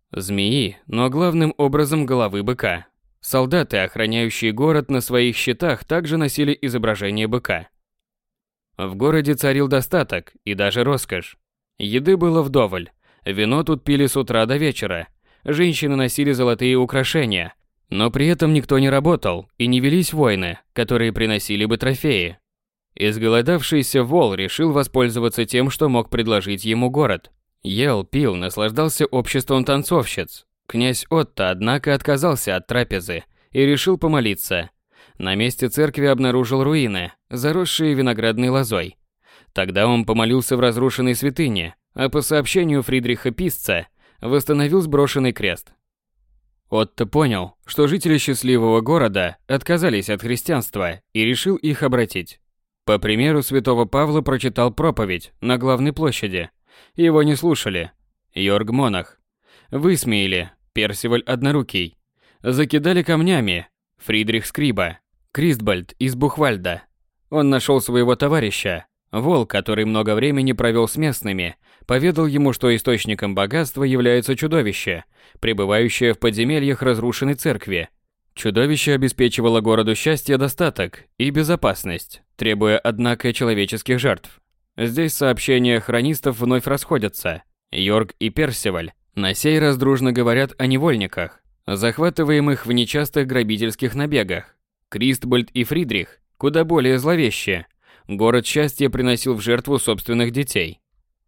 Змеи, но главным образом головы быка. Солдаты, охраняющие город на своих щитах, также носили изображение быка. В городе царил достаток и даже роскошь. Еды было вдоволь, вино тут пили с утра до вечера, женщины носили золотые украшения, но при этом никто не работал и не велись войны, которые приносили бы трофеи. Изголодавшийся вол решил воспользоваться тем, что мог предложить ему город. Ел, пил, наслаждался обществом танцовщиц. Князь Отто, однако, отказался от трапезы и решил помолиться. На месте церкви обнаружил руины, заросшие виноградной лозой. Тогда он помолился в разрушенной святыне, а по сообщению Фридриха Писца восстановил сброшенный крест. Отто понял, что жители счастливого города отказались от христианства и решил их обратить. По примеру святого Павла прочитал проповедь на главной площади. Его не слушали. Йорг Монах. Высмеяли. Персиваль Однорукий. Закидали камнями. Фридрих Скриба. Кристбальд из Бухвальда. Он нашел своего товарища. Вол, который много времени провел с местными, поведал ему, что источником богатства является чудовище, пребывающее в подземельях разрушенной церкви. Чудовище обеспечивало городу счастье, достаток и безопасность, требуя, однако, человеческих жертв. Здесь сообщения хронистов вновь расходятся. Йорг и Персиваль на сей раз дружно говорят о невольниках, захватываемых в нечастых грабительских набегах. Кристбальд и Фридрих куда более зловеще. Город счастья приносил в жертву собственных детей.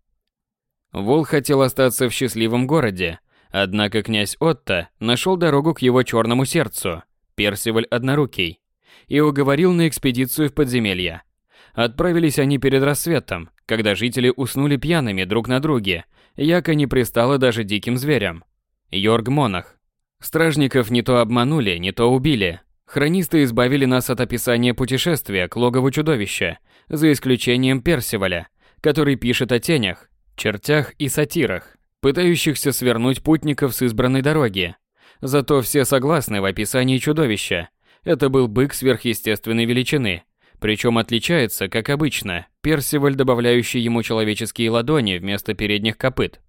Вол хотел остаться в счастливом городе, однако князь Отто нашел дорогу к его черному сердцу, Персиваль Однорукий, и уговорил на экспедицию в подземелья. Отправились они перед рассветом, когда жители уснули пьяными друг на друге, яко не пристало даже диким зверям. Йорг Монах. Стражников не то обманули, не то убили. Хронисты избавили нас от описания путешествия к логову чудовища, за исключением Персиваля, который пишет о тенях, чертях и сатирах, пытающихся свернуть путников с избранной дороги. Зато все согласны в описании чудовища. Это был бык сверхъестественной величины, причем отличается, как обычно, Персиваль, добавляющий ему человеческие ладони вместо передних копыт.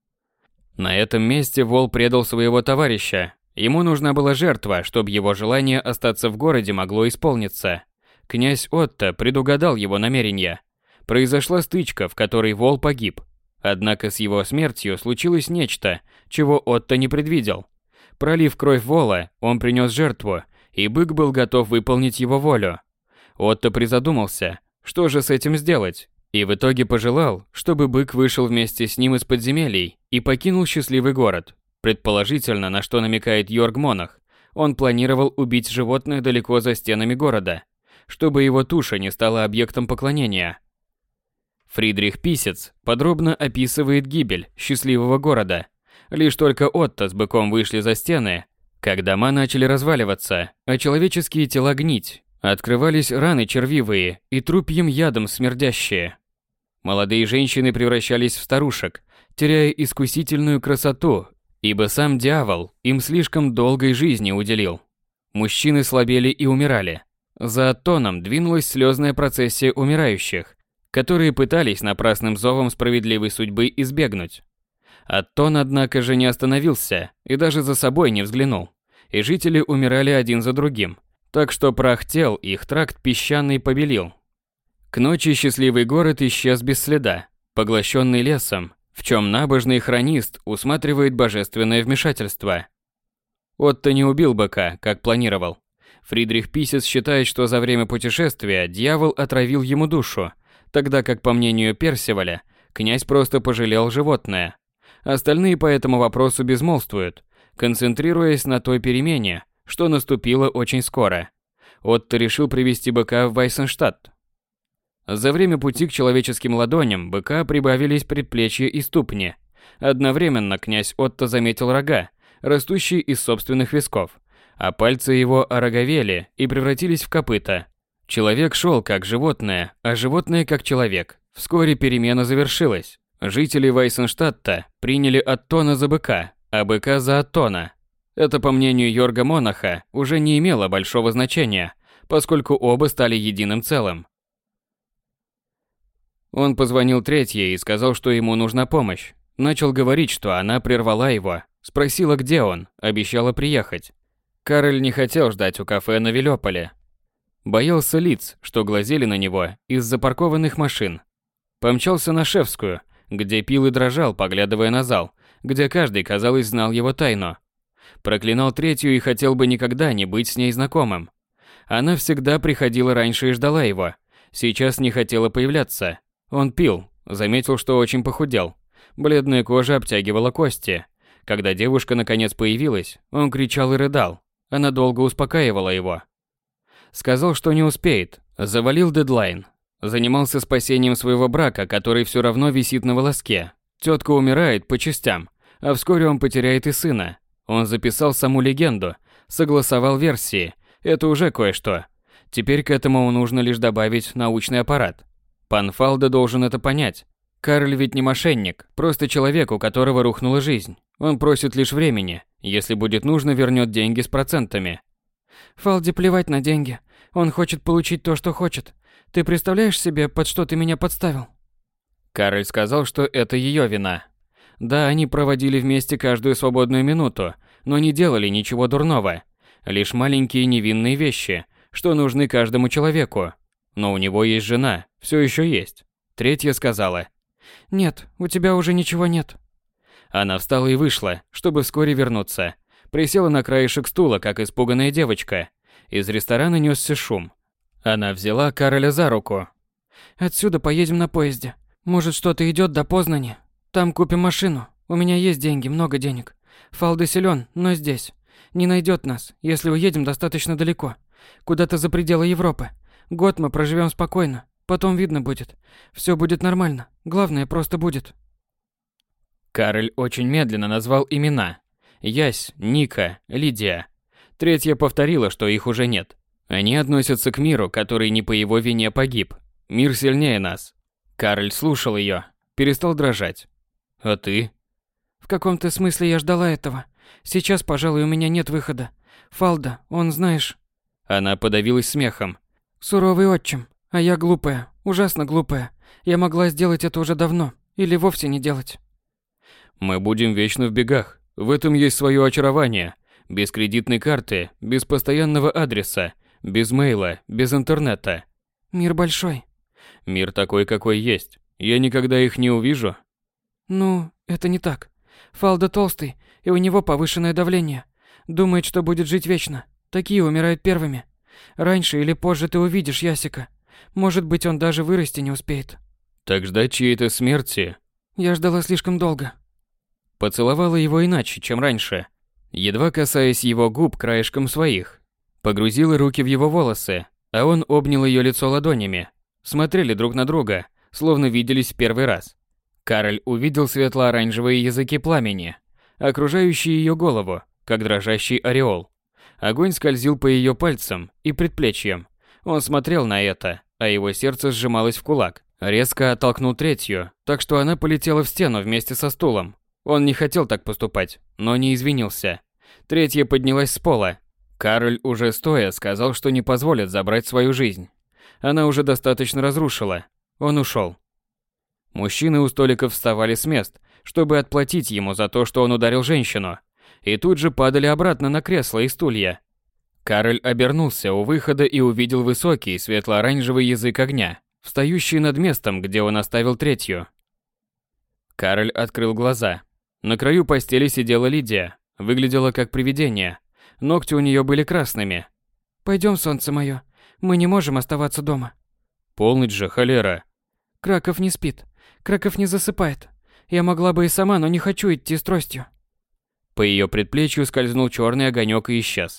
На этом месте вол предал своего товарища. Ему нужна была жертва, чтобы его желание остаться в городе могло исполниться. Князь Отто предугадал его намерения. Произошла стычка, в которой вол погиб. Однако с его смертью случилось нечто, чего Отто не предвидел. Пролив кровь вола, он принес жертву, и бык был готов выполнить его волю. Отто призадумался, что же с этим сделать, и в итоге пожелал, чтобы бык вышел вместе с ним из подземелий и покинул счастливый город. Предположительно, на что намекает Йорг Монах, он планировал убить животное далеко за стенами города, чтобы его туша не стала объектом поклонения. Фридрих Писец подробно описывает гибель счастливого города. Лишь только Отто с быком вышли за стены, как дома начали разваливаться, а человеческие тела гнить, открывались раны червивые и трупьим ядом смердящие. Молодые женщины превращались в старушек, теряя искусительную красоту, ибо сам дьявол им слишком долгой жизни уделил. Мужчины слабели и умирали. За Аттоном двинулась слезная процессия умирающих, которые пытались напрасным зовом справедливой судьбы избегнуть. Аттон, однако же, не остановился и даже за собой не взглянул, и жители умирали один за другим, так что прах тел их тракт песчаный побелил. К ночи счастливый город исчез без следа, поглощенный лесом, в чем набожный хронист усматривает божественное вмешательство. Отто не убил быка, как планировал. Фридрих Писец считает, что за время путешествия дьявол отравил ему душу, тогда как, по мнению Персиваля, князь просто пожалел животное. Остальные по этому вопросу безмолвствуют, концентрируясь на той перемене, что наступило очень скоро. Отто решил привести быка в Вайсенштадт. За время пути к человеческим ладоням быка прибавились предплечья и ступни. Одновременно князь Отто заметил рога, растущие из собственных висков, а пальцы его ороговели и превратились в копыта. Человек шел как животное, а животное как человек. Вскоре перемена завершилась. Жители Вайсенштадта приняли Аттона за быка, а быка за Аттона. Это, по мнению Йорга Монаха, уже не имело большого значения, поскольку оба стали единым целым. Он позвонил третьей и сказал, что ему нужна помощь. Начал говорить, что она прервала его, Спросила, где он, обещала приехать. Кароль не хотел ждать у кафе на Вилёполе. Боялся лиц, что глазели на него из запаркованных машин. Помчался на Шефскую, где пил и дрожал, поглядывая на зал, где каждый, казалось, знал его тайну. Проклинал третью и хотел бы никогда не быть с ней знакомым. Она всегда приходила раньше и ждала его. Сейчас не хотела появляться. Он пил, заметил, что очень похудел. Бледная кожа обтягивала кости. Когда девушка наконец появилась, он кричал и рыдал. Она долго успокаивала его. Сказал, что не успеет. Завалил дедлайн. Занимался спасением своего брака, который все равно висит на волоске. Тетка умирает по частям, а вскоре он потеряет и сына. Он записал саму легенду, согласовал версии. Это уже кое-что. Теперь к этому нужно лишь добавить научный аппарат. Пан Фалде должен это понять. Кароль ведь не мошенник, просто человек, у которого рухнула жизнь. Он просит лишь времени. Если будет нужно, вернет деньги с процентами. Фалде плевать на деньги. Он хочет получить то, что хочет. Ты представляешь себе, под что ты меня подставил? Кароль сказал, что это ее вина. Да, они проводили вместе каждую свободную минуту, но не делали ничего дурного. Лишь маленькие невинные вещи, что нужны каждому человеку. Но у него есть жена, все еще есть. Третья сказала: «Нет, у тебя уже ничего нет». Она встала и вышла, чтобы вскоре вернуться. Присела на краешек стула, как испуганная девочка. Из ресторана несся шум. Она взяла Кароля за руку. «Отсюда поедем на поезде. Может, что-то идет до Познани. Там купим машину. У меня есть деньги, много денег. Фалде силен, но здесь. Не найдет нас, если уедем достаточно далеко. Куда-то за пределы Европы. Год мы проживем спокойно. Потом видно будет. Все будет нормально. Главное, просто будет». Кароль очень медленно назвал имена. Ясь, Ника, Лидия. Третья повторила, что их уже нет. Они относятся к миру, который не по его вине погиб. Мир сильнее нас. Кароль слушал ее, перестал дрожать. А ты? В каком-то смысле я ждала этого. Сейчас, пожалуй, у меня нет выхода. Фалда, он, знаешь... Она подавилась смехом. Суровый отчим, а я глупая, ужасно глупая. Я могла сделать это уже давно, или вовсе не делать. Мы будем вечно в бегах. В этом есть свое очарование. Без кредитной карты, без постоянного адреса, без мейла, без интернета. Мир большой. Мир такой, какой есть. Я никогда их не увижу. Ну, это не так. Фалда толстый, и у него повышенное давление. Думает, что будет жить вечно. Такие умирают первыми. Раньше или позже ты увидишь Ясика. Может быть, он даже вырасти не успеет. Так ждать чьей-то смерти? Я ждала слишком долго. Поцеловала его иначе, чем раньше. Едва касаясь его губ краешком своих. Погрузила руки в его волосы, а он обнял ее лицо ладонями. Смотрели друг на друга, словно виделись в первый раз. Кароль увидел светло-оранжевые языки пламени, окружающие ее голову, как дрожащий ореол. Огонь скользил по ее пальцам и предплечьям. Он смотрел на это, а его сердце сжималось в кулак. Резко оттолкнул третью, так что она полетела в стену вместе со стулом. Он не хотел так поступать, но не извинился. Третья поднялась с пола. Кароль уже стоя сказал, что не позволит забрать свою жизнь. Она уже достаточно разрушила. Он ушел. Мужчины у столиков вставали с мест, чтобы отплатить ему за то, что он ударил женщину, и тут же падали обратно на кресла и стулья. Кароль обернулся у выхода и увидел высокий светло-оранжевый язык огня, встающий над местом, где он оставил третью. Кароль открыл глаза. На краю постели сидела Лидия, выглядела как привидение. Ногти у нее были красными. «Пойдем, солнце мое, мы не можем оставаться дома». «Полночь же, холера». «Краков не спит, Краков не засыпает. Я могла бы и сама, но не хочу идти с тростью». По ее предплечью скользнул черный огонек и исчез.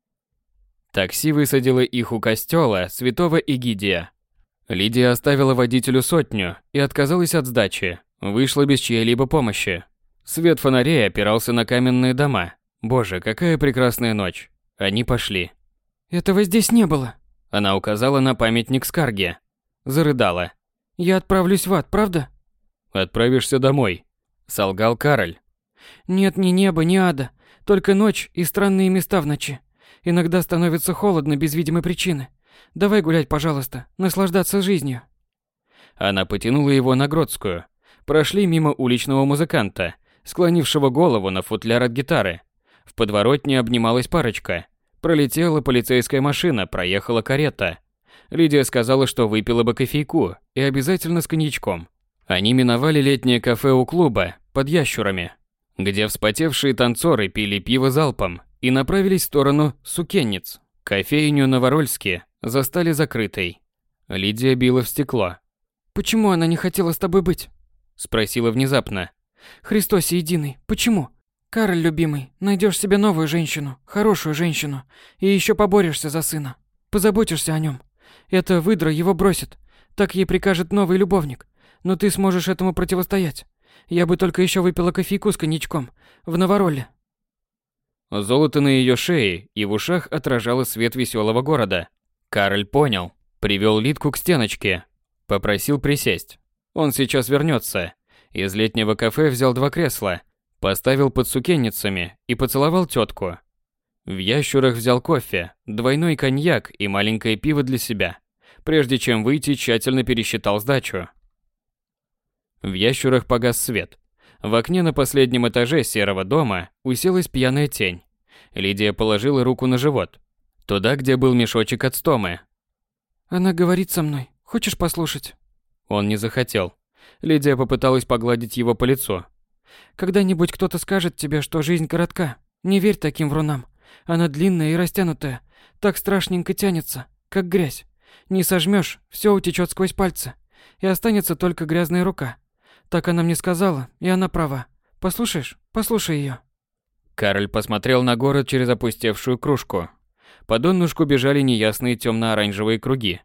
Такси высадило их у костела святого Эгидия. Лидия оставила водителю сотню и отказалась от сдачи. Вышла без чьей-либо помощи. Свет фонарей опирался на каменные дома. Боже, какая прекрасная ночь. Они пошли. «Этого здесь не было». Она указала на памятник Скарге. Зарыдала. «Я отправлюсь в ад, правда?» «Отправишься домой», — солгал Кароль. «Нет ни неба, ни ада. Только ночь и странные места в ночи. Иногда становится холодно без видимой причины. Давай гулять, пожалуйста, наслаждаться жизнью». Она потянула его на Гродскую. Прошли мимо уличного музыканта, склонившего голову на футляр от гитары. В подворотне обнималась парочка. Пролетела полицейская машина, проехала карета. Лидия сказала, что выпила бы кофейку и обязательно с коньячком. Они миновали летнее кафе у клуба под ящурами, где вспотевшие танцоры пили пиво залпом, и направились в сторону Сукенниц. Кофейню на Ворольске застали закрытой. Лидия била в стекло. «Почему она не хотела с тобой быть?» Спросила внезапно. «Христосе единый, почему? Кароль, любимый, найдешь себе новую женщину, хорошую женщину, и еще поборешься за сына. Позаботишься о нем. Эта выдра его бросит. Так ей прикажет новый любовник. Но ты сможешь этому противостоять. Я бы только еще выпила кофейку с коньячком в Новоролле». Золото на ее шее и в ушах отражало свет веселого города. Кароль понял. Привел Лидку к стеночке. Попросил присесть. Он сейчас вернется. Из летнего кафе взял два кресла, поставил под сукенницами и поцеловал тетку. В ящурах взял кофе, двойной коньяк и маленькое пиво для себя. Прежде чем выйти, тщательно пересчитал сдачу. В ящурах погас свет. В окне на последнем этаже серого дома уселась пьяная тень. Лидия положила руку на живот, туда, где был мешочек от стомы. «Она говорит со мной. Хочешь послушать?» Он не захотел. Лидия попыталась погладить его по лицу. «Когда-нибудь кто-то скажет тебе, что жизнь коротка. Не верь таким врунам. Она длинная и растянутая, так страшненько тянется, как грязь. Не сожмешь, все утечет сквозь пальцы, и останется только грязная рука. Так она мне сказала, и она права. Послушаешь? Послушай ее». Кароль посмотрел на город через опустевшую кружку. По донышку бежали неясные темно-оранжевые круги.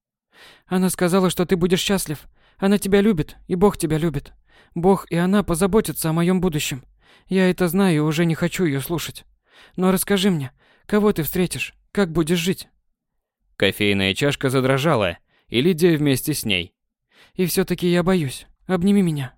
«Она сказала, что ты будешь счастлив. Она тебя любит, и Бог тебя любит. Бог и она позаботятся о моем будущем. Я это знаю и уже не хочу ее слушать. Но расскажи мне, кого ты встретишь, как будешь жить?» Кофейная чашка задрожала, и Лидия вместе с ней. «И все-таки я боюсь. Обними меня».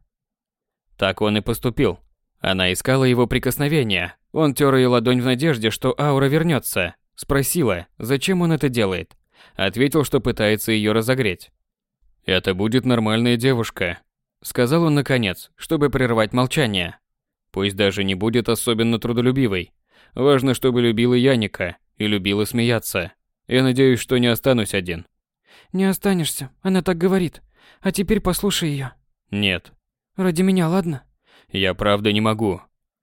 Так он и поступил. Она искала его прикосновения. Он тер ее ладонь в надежде, что аура вернется. Спросила, зачем он это делает. Ответил, что пытается ее разогреть. «Это будет нормальная девушка», — сказал он наконец, чтобы прервать молчание. «Пусть даже не будет особенно трудолюбивой. Важно, чтобы любила Яника и любила смеяться. Я надеюсь, что не останусь один». «Не останешься, она так говорит. А теперь послушай ее». «Нет». «Ради меня, ладно?» «Я правда не могу».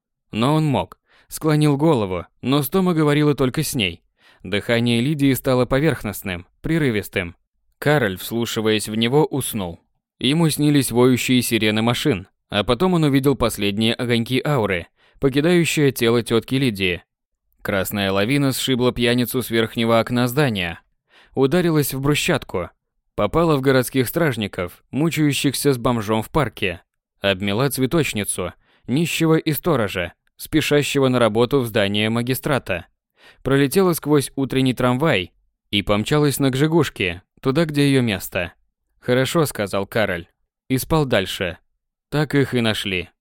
Но он мог. Склонил голову, но Стома говорила только с ней. Дыхание Лидии стало поверхностным, прерывистым. Кароль, вслушиваясь в него, уснул. Ему снились воющие сирены машин, а потом он увидел последние огоньки ауры, покидающие тело тетки Лидии. Красная лавина сшибла пьяницу с верхнего окна здания, ударилась в брусчатку, попала в городских стражников, мучающихся с бомжом в парке, обмела цветочницу, нищего и сторожа, спешащего на работу в здание магистрата, пролетела сквозь утренний трамвай и помчалась на Гжигушке, туда, где ее место. «Хорошо», — сказал Кароль, и спал дальше. Так их и нашли.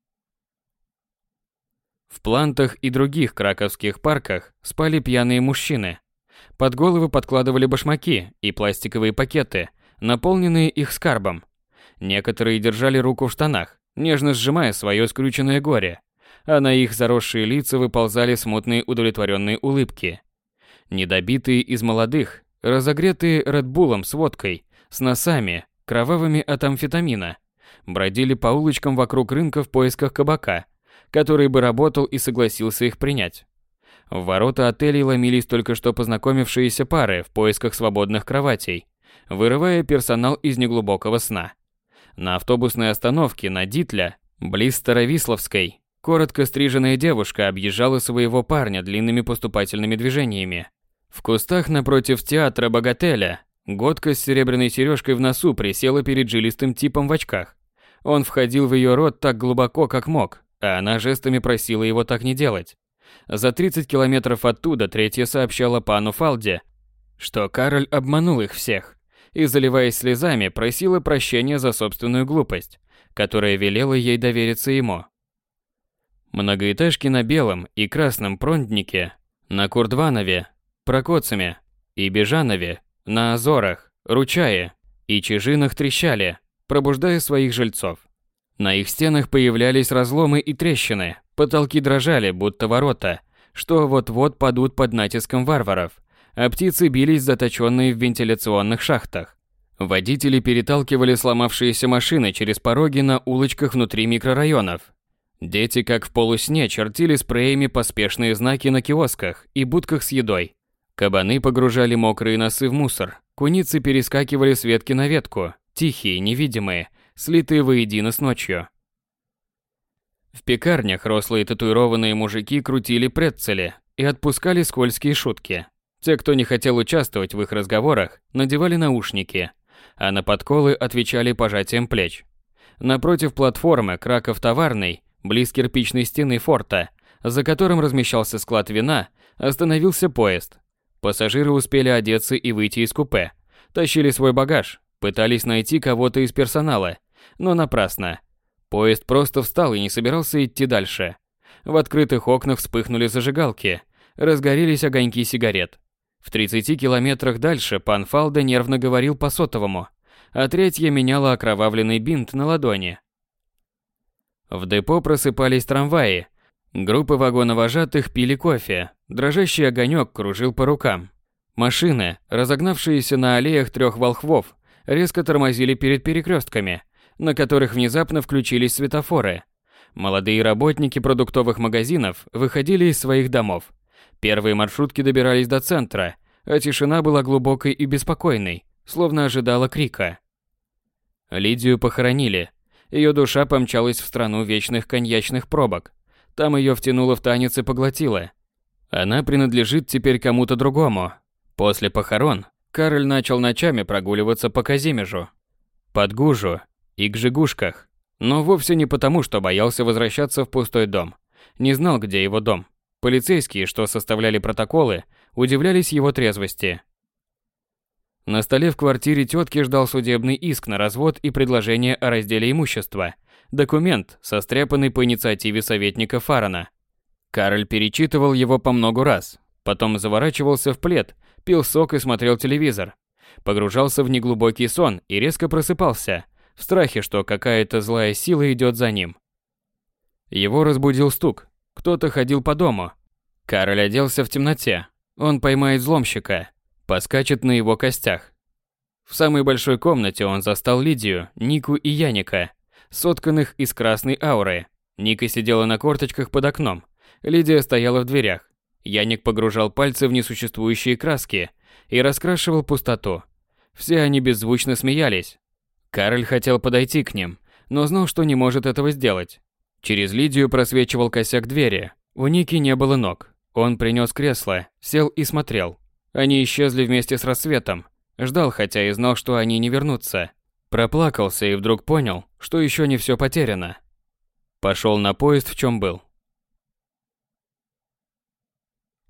В Плантах и других краковских парках спали пьяные мужчины. Под головы подкладывали башмаки и пластиковые пакеты, наполненные их скарбом. Некоторые держали руку в штанах, нежно сжимая свое скрюченное горе, а на их заросшие лица выползали смутные удовлетворенные улыбки. Недобитые из молодых, разогретые Редбулом с водкой, с носами, кровавыми от амфетамина, бродили по улочкам вокруг рынка в поисках кабака, который бы работал и согласился их принять. В ворота отелей ломились только что познакомившиеся пары в поисках свободных кроватей, вырывая персонал из неглубокого сна. На автобусной остановке на Дитля, близ Старовисловской, коротко стриженная девушка объезжала своего парня длинными поступательными движениями. В кустах напротив театра Богателя годка с серебряной сережкой в носу присела перед жилистым типом в очках. Он входил в ее рот так глубоко, как мог, а она жестами просила его так не делать. За тридцать километров оттуда третья сообщала пану Фалде, что Кароль обманул их всех, и, заливаясь слезами, просила прощения за собственную глупость, которая велела ей довериться ему. Многоэтажки на белом и красном Пронднике, на Курдванове, Прокоцаме и Бежанове, на Азорах, Ручае и Чижинах трещали, пробуждая своих жильцов. На их стенах появлялись разломы и трещины, потолки дрожали, будто ворота, что вот-вот падут под натиском варваров, а птицы бились заточенные в вентиляционных шахтах. Водители переталкивали сломавшиеся машины через пороги на улочках внутри микрорайонов. Дети, как в полусне, чертили спреями поспешные знаки на киосках и будках с едой. Кабаны погружали мокрые носы в мусор, куницы перескакивали с ветки на ветку, тихие, невидимые, слитые воедино с ночью. В пекарнях рослые татуированные мужики крутили прецели и отпускали скользкие шутки. Те, кто не хотел участвовать в их разговорах, надевали наушники, а на подколы отвечали пожатием плеч. Напротив платформы Краков-Товарный, близ кирпичной стены форта, за которым размещался склад вина, остановился поезд. Пассажиры успели одеться и выйти из купе, тащили свой багаж, пытались найти кого-то из персонала, но напрасно. Поезд просто встал и не собирался идти дальше. В открытых окнах вспыхнули зажигалки, разгорелись огоньки сигарет. В тридцати километрах дальше пан Фалде нервно говорил по сотовому, а третья меняла окровавленный бинт на ладони. В депо просыпались трамваи. Группы вагоновожатых пили кофе, дрожащий огонек кружил по рукам. Машины, разогнавшиеся на аллеях трех волхвов, резко тормозили перед перекрестками, на которых внезапно включились светофоры. Молодые работники продуктовых магазинов выходили из своих домов. Первые маршрутки добирались до центра, а тишина была глубокой и беспокойной, словно ожидала крика. Лидию похоронили. Ее душа помчалась в страну вечных коньячных пробок. Там ее втянуло в танец и поглотило. Она принадлежит теперь кому-то другому. После похорон Кароль начал ночами прогуливаться по Казимежу, под Гужу и Гжигушках, но вовсе не потому, что боялся возвращаться в пустой дом. Не знал, где его дом. Полицейские, что составляли протоколы, удивлялись его трезвости. На столе в квартире тетки ждал судебный иск на развод и предложение о разделе имущества. Документ, состряпанный по инициативе советника Фарана. Кароль перечитывал его по много раз, потом заворачивался в плед, пил сок и смотрел телевизор. Погружался в неглубокий сон и резко просыпался, в страхе, что какая-то злая сила идет за ним. Его разбудил стук. Кто-то ходил по дому. Кароль оделся в темноте. Он поймает взломщика, поскачет на его костях. В самой большой комнате он застал Лидию, Нику и Яника, сотканных из красной ауры. Ника сидела на корточках под окном. Лидия стояла в дверях. Яник погружал пальцы в несуществующие краски и раскрашивал пустоту. Все они беззвучно смеялись. Кароль хотел подойти к ним, но знал, что не может этого сделать. Через Лидию просвечивал косяк двери. У Ники не было ног. Он принес кресло, сел и смотрел. Они исчезли вместе с рассветом. Ждал, хотя и знал, что они не вернутся. Проплакался и вдруг понял, что еще не все потеряно. Пошел на поезд, в чем был.